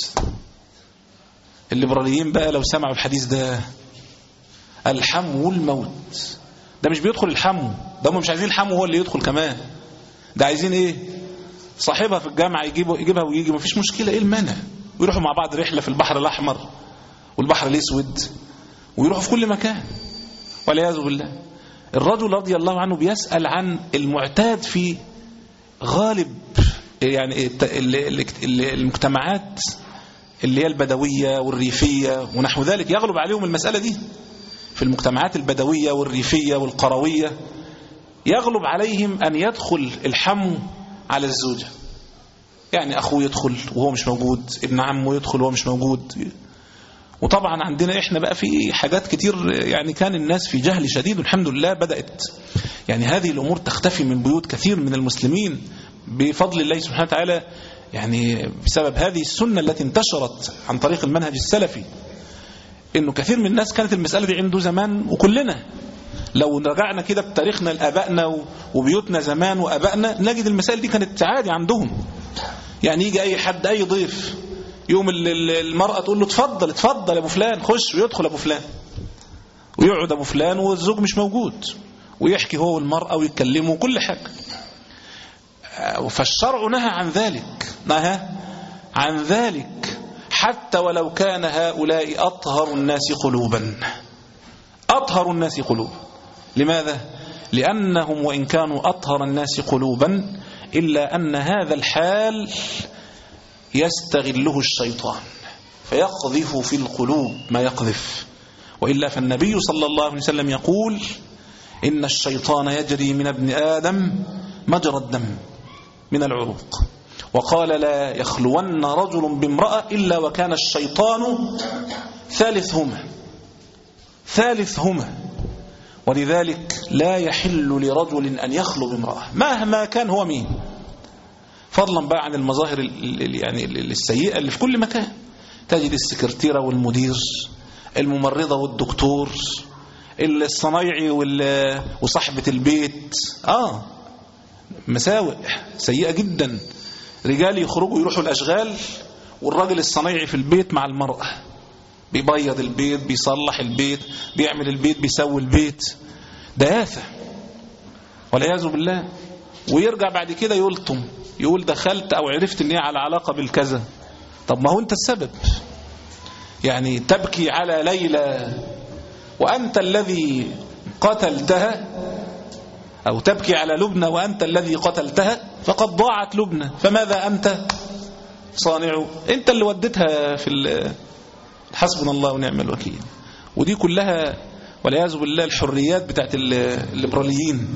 Speaker 3: الليبراليين بقى لو سمعوا الحديث ده، الحمو الموت، ده مش بيدخل الحمو، ده هم مش عايزين الحمو هو اللي يدخل كمان، ده عايزين ايه؟ صاحبها في الجامعة يجيبه يجيبها ويجي، ما فيش مشكلة، ايه المانع؟ ويروحوا مع بعض رحلة في البحر الأحمر والبحر الأسود ويروحوا في كل مكان والعياذ بالله. الرجل رضي الله عنه بيسأل عن المعتاد في غالب يعني المجتمعات اللي هي البدوية والريفية ونحو ذلك، يغلب عليهم المسألة دي. في المجتمعات البدوية والريفية والقروية يغلب عليهم أن يدخل الحمو على الزوجة، يعني أخوه يدخل وهو مش موجود، ابن عمه يدخل وهو مش موجود. وطبعا عندنا إحنا بقى في حاجات كتير، يعني كان الناس في جهل شديد، والحمد لله بدأت يعني هذه الأمور تختفي من بيوت كثير من المسلمين بفضل الله سبحانه وتعالى، يعني بسبب هذه السنة التي انتشرت عن طريق المنهج السلفي. إنه كثير من الناس كانت المسألة دي عنده زمان، وكلنا لو رجعنا كده بتاريخنا لآبائنا وبيوتنا زمان وآبائنا نجد المسائل دي كانت عادي عندهم. يعني يجي أي حد أي ضيف يوم المرأة تقول له اتفضل اتفضل يا أبو فلان، خش، ويدخل أبو فلان ويقعد أبو فلان والزوج مش موجود، ويحكي هو والمرأة ويتكلموا وكل حاجة. فالشرع نهى عن ذلك، نهى عن ذلك حتى ولو كان هؤلاء أطهر الناس قلوبا. أطهر الناس قلوبا. لماذا؟ لأنهم وإن كانوا أطهر الناس قلوبا إلا أن هذا الحال يستغله الشيطان فيقذف في القلوب ما يقذف. وإلا فالنبي صلى الله عليه وسلم يقول: إن الشيطان يجري من ابن آدم مجرى الدم من العروق. وقال: لا يخلون رجل بامرأة إلا وكان الشيطان ثالثهما ثالثهما. ولذلك لا يحل لرجل أن يخلو بامرأة مهما كان هو مين، فضلا بقى عن المظاهر يعني السيئة اللي في كل مكان. تجد السكرتيرة والمدير، الممرضة والدكتور، الصنايعي وصاحبة البيت، آه مساوئ سيئة جدا. رجال يخرجوا يروحوا الأشغال والراجل الصنايعي في البيت مع المرأة، بيبيض البيت، بيصلح البيت، بيعمل البيت، بيسوي البيت. ده آفة والعياذ بالله. ويرجع بعد كده يلطم يقول دخلت أو عرفت ان هي على علاقة بالكذا. طب ما هو أنت السبب. يعني تبكي على ليلى وأنت الذي قتلتها، أو تبكي على لبنى وأنت الذي قتلتها، فقد ضاعت لبنى، فماذا أنت صانع؟ أنت اللي وديتها في حسبنا الله ونعم الوكيل. ودي كلها والعياذ بالله الحريات بتاعت الليبراليين.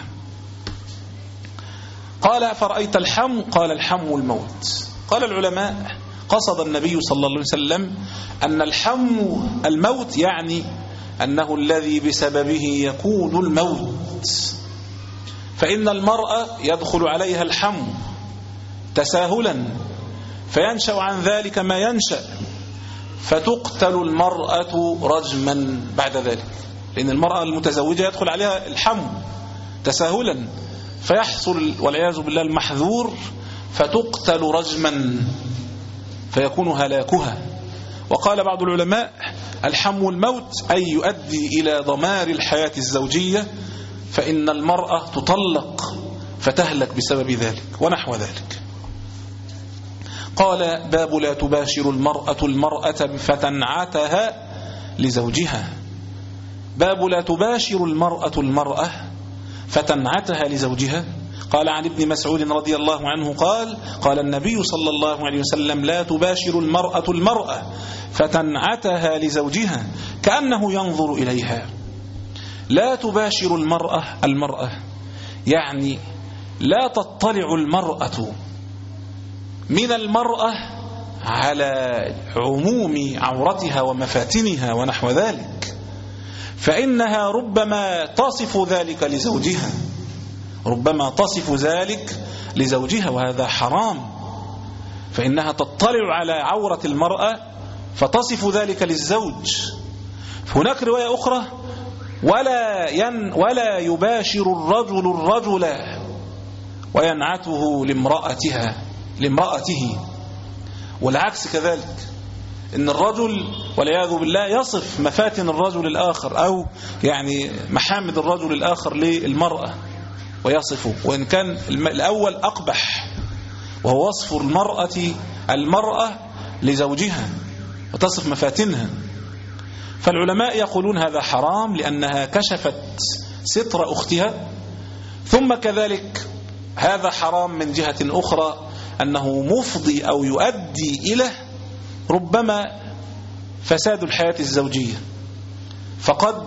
Speaker 3: قال فرأيت الحم، قال الحم الموت. قال العلماء قصد النبي صلى الله عليه وسلم أن الحم الموت، يعني أنه الذي بسببه يكون الموت. فإن المرأة يدخل عليها الحم تساهلا فينشأ عن ذلك ما ينشأ، فتقتل المرأة رجما بعد ذلك، لأن المرأة المتزوجة يدخل عليها الحم تساهلا فيحصل والعياذ بالله المحذور، فتقتل رجما فيكون هلاكها. وقال بعض العلماء الحم الموت أي يؤدي إلى دمار الحياة الزوجية، فإن المرأة تطلق فتهلك بسبب ذلك ونحو ذلك. قال باب لا تباشر المرأة المرأة فتنعتها لزوجها. باب لا تباشر المرأة المرأة فتنعتها لزوجها. قال عن ابن مسعود رضي الله عنه قال قال النبي صلى الله عليه وسلم لا تباشر المرأة المرأة فتنعتها لزوجها كأنه ينظر إليها. لا تباشر المرأة المرأة يعني لا تطلع المرأة من المرأة على عموم عورتها ومفاتنها ونحو ذلك، فإنها ربما تصف ذلك لزوجها، ربما تصف ذلك لزوجها، وهذا حرام. فإنها تطلع على عورة المرأة فتصف ذلك للزوج. هناك رواية أخرى ولا, ين ولا يباشر الرجل الرجل وينعته لامرأتها لامرأته، والعكس كذلك، إن الرجل والعياذ بالله يصف مفاتن الرجل الآخر أو يعني محامد الرجل الآخر للمرأة ويصفه، وإن كان الأول أقبح، وهو وصف المرأة المرأة لزوجها وتصف مفاتنها. فالعلماء يقولون هذا حرام لأنها كشفت ستر أختها. ثم كذلك هذا حرام من جهة أخرى، أنه مفضي أو يؤدي إلى ربما فساد الحياة الزوجية، فقد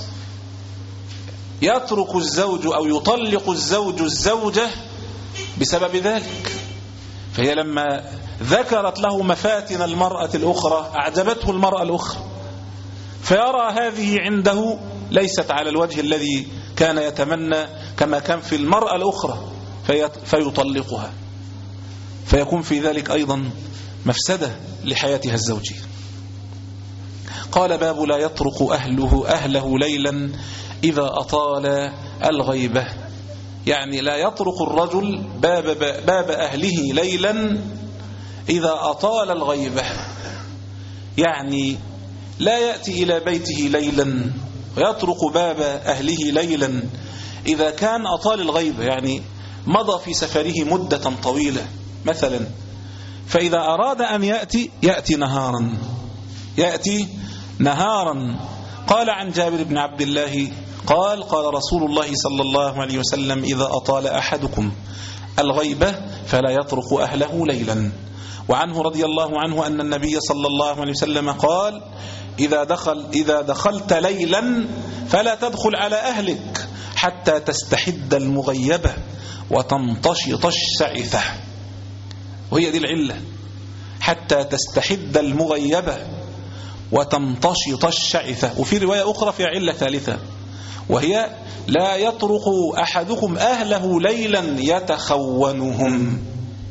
Speaker 3: يترك الزوج أو يطلق الزوج الزوجة بسبب ذلك. فهي لما ذكرت له مفاتن المرأة الأخرى أعجبته المرأة الأخرى، فيرى هذه عنده ليست على الوجه الذي كان يتمنى كما كان في المرأة الأخرى، فيطلقها، فيكون في ذلك أيضا مفسدة لحياتها الزوجية. قال باب لا يطرق أهله أهله ليلا إذا أطال الغيبة. يعني لا يطرق الرجل باب, باب أهله ليلا إذا أطال الغيبة، يعني لا يأتي إلى بيته ليلا ويطرق باب أهله ليلا إذا كان أطال الغيبة، يعني مضى في سفره مدة طويلة مثلا، فإذا أراد أن يأتي يأتي نهارا يأتي نهارا قال عن جابر بن عبد الله قال قال رسول الله صلى الله عليه وسلم إذا أطال أحدكم الغيبة فلا يطرق أهله ليلا. وعنه رضي الله عنه أن النبي صلى الله عليه وسلم قال إذا دخل إذا دخلت ليلا فلا تدخل على أهلك حتى تستحد المغيبة وتمتشط الشعثة. وهي دي العلة، حتى تستحد المغيبة وتمتشط الشعثة. وفي رواية أخرى في علة ثالثة وهي لا يطرق أحدكم أهله ليلا يتخونهم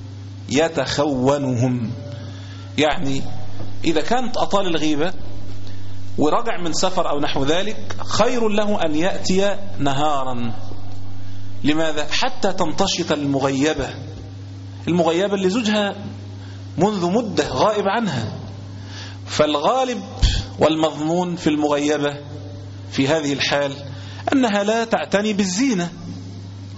Speaker 3: يتخونهم يعني إذا كانت أطال الغيبة ورجع من سفر أو نحو ذلك خير له أن يأتي نهارا. لماذا؟ حتى تمتشط المغيبة، المغيبة اللي زوجها منذ مدة غائب عنها. فالغالب والمضمون في المغيبة في هذه الحال أنها لا تعتني بالزينة،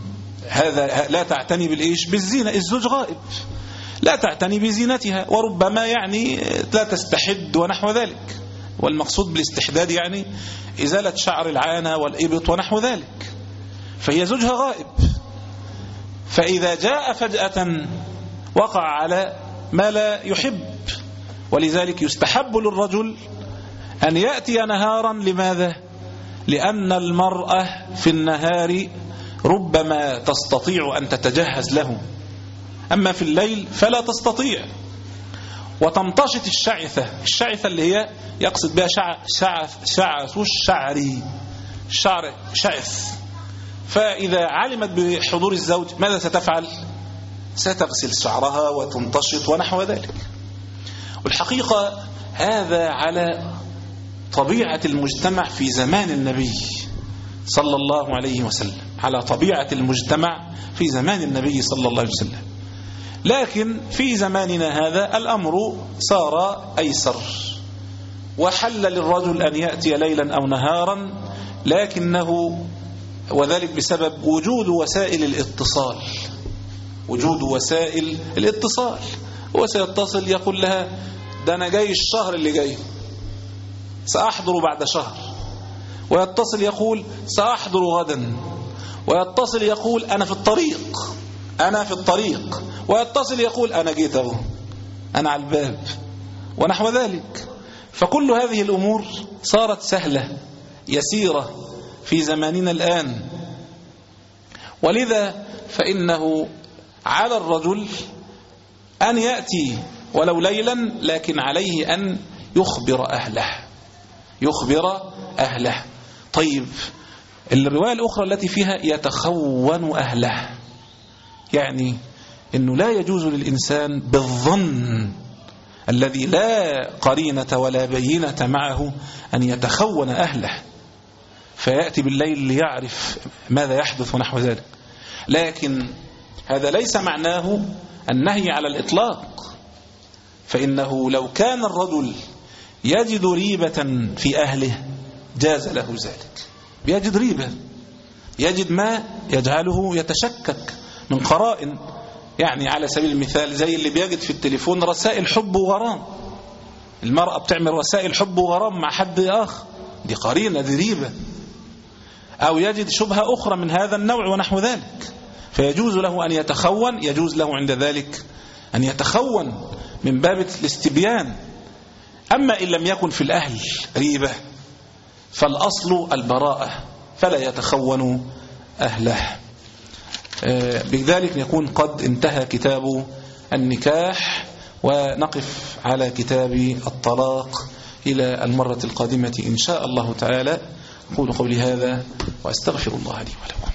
Speaker 3: هذا لا تعتني بالإيش؟ بالزينة. الزوج غائب، لا تعتني بزينتها، وربما يعني لا تستحد ونحو ذلك. والمقصود بالاستحداد يعني إزالة شعر العانة والإبط ونحو ذلك. فهي زوجها غائب، فإذا جاء فجأة وقع على ما لا يحب. ولذلك يستحب للرجل أن يأتي نهارا. لماذا؟ لأن المرأة في النهار ربما تستطيع أن تتجهز له، أما في الليل فلا تستطيع، وتمتشط الشعثة. الشعثة اللي هي يقصد بها شعث شعث الشعري، الشعر شعث. فإذا علمت بحضور الزوج ماذا ستفعل؟ ستغسل شعرها وتمتشط ونحو ذلك. والحقيقة هذا على طبيعة المجتمع في زمان النبي صلى الله عليه وسلم، على طبيعة المجتمع في زمان النبي صلى الله عليه وسلم. لكن في زماننا هذا الأمر صار أيسر، وحل للرجل أن يأتي ليلا أو نهارا، لكنه وذلك بسبب وجود وسائل الاتصال. وجود وسائل الاتصال، هو سيتصل يقول لها ده أنا جاي الشهر اللي جاي، سأحضر بعد شهر، ويتصل يقول سأحضر غدا، ويتصل يقول أنا في الطريق أنا في الطريق ويتصل يقول أنا جيت أهو، أنا على الباب ونحو ذلك. فكل هذه الأمور صارت سهلة يسيرة في زماننا الآن. ولذا فإنه على الرجل أن يأتي ولو ليلا، لكن عليه أن يخبر أهله يخبر أهله. طيب، الرواية الأخرى التي فيها يتخون أهله، يعني أنه لا يجوز للإنسان بالظن الذي لا قرينة ولا بينة معه أن يتخون أهله، فيأتي بالليل ليعرف ماذا يحدث ونحو ذلك. لكن هذا ليس معناه النهي على الإطلاق، فإنه لو كان الرجل يجد ريبة في أهله جاز له ذلك. يجد ريبة، يجد ما يجعله يتشكك من قرائن، يعني على سبيل المثال زي اللي بيجد في التليفون رسائل حب وغرام، المرأة بتعمل رسائل حب وغرام مع حد آخر، دي قرينة، دي ريبة. أو يجد شبهة أخرى من هذا النوع ونحو ذلك، فيجوز له أن يتخون، يجوز له عند ذلك أن يتخون من باب الاستبيان. أما إن لم يكن في الأهل ريبة فالأصل البراءة، فلا يتخون أهله. بذلك يكون قد انتهى كتاب النكاح، ونقف على كتاب الطلاق إلى المرة القادمة إن شاء الله تعالى. أقول قولي هذا وأستغفر الله لي ولكم.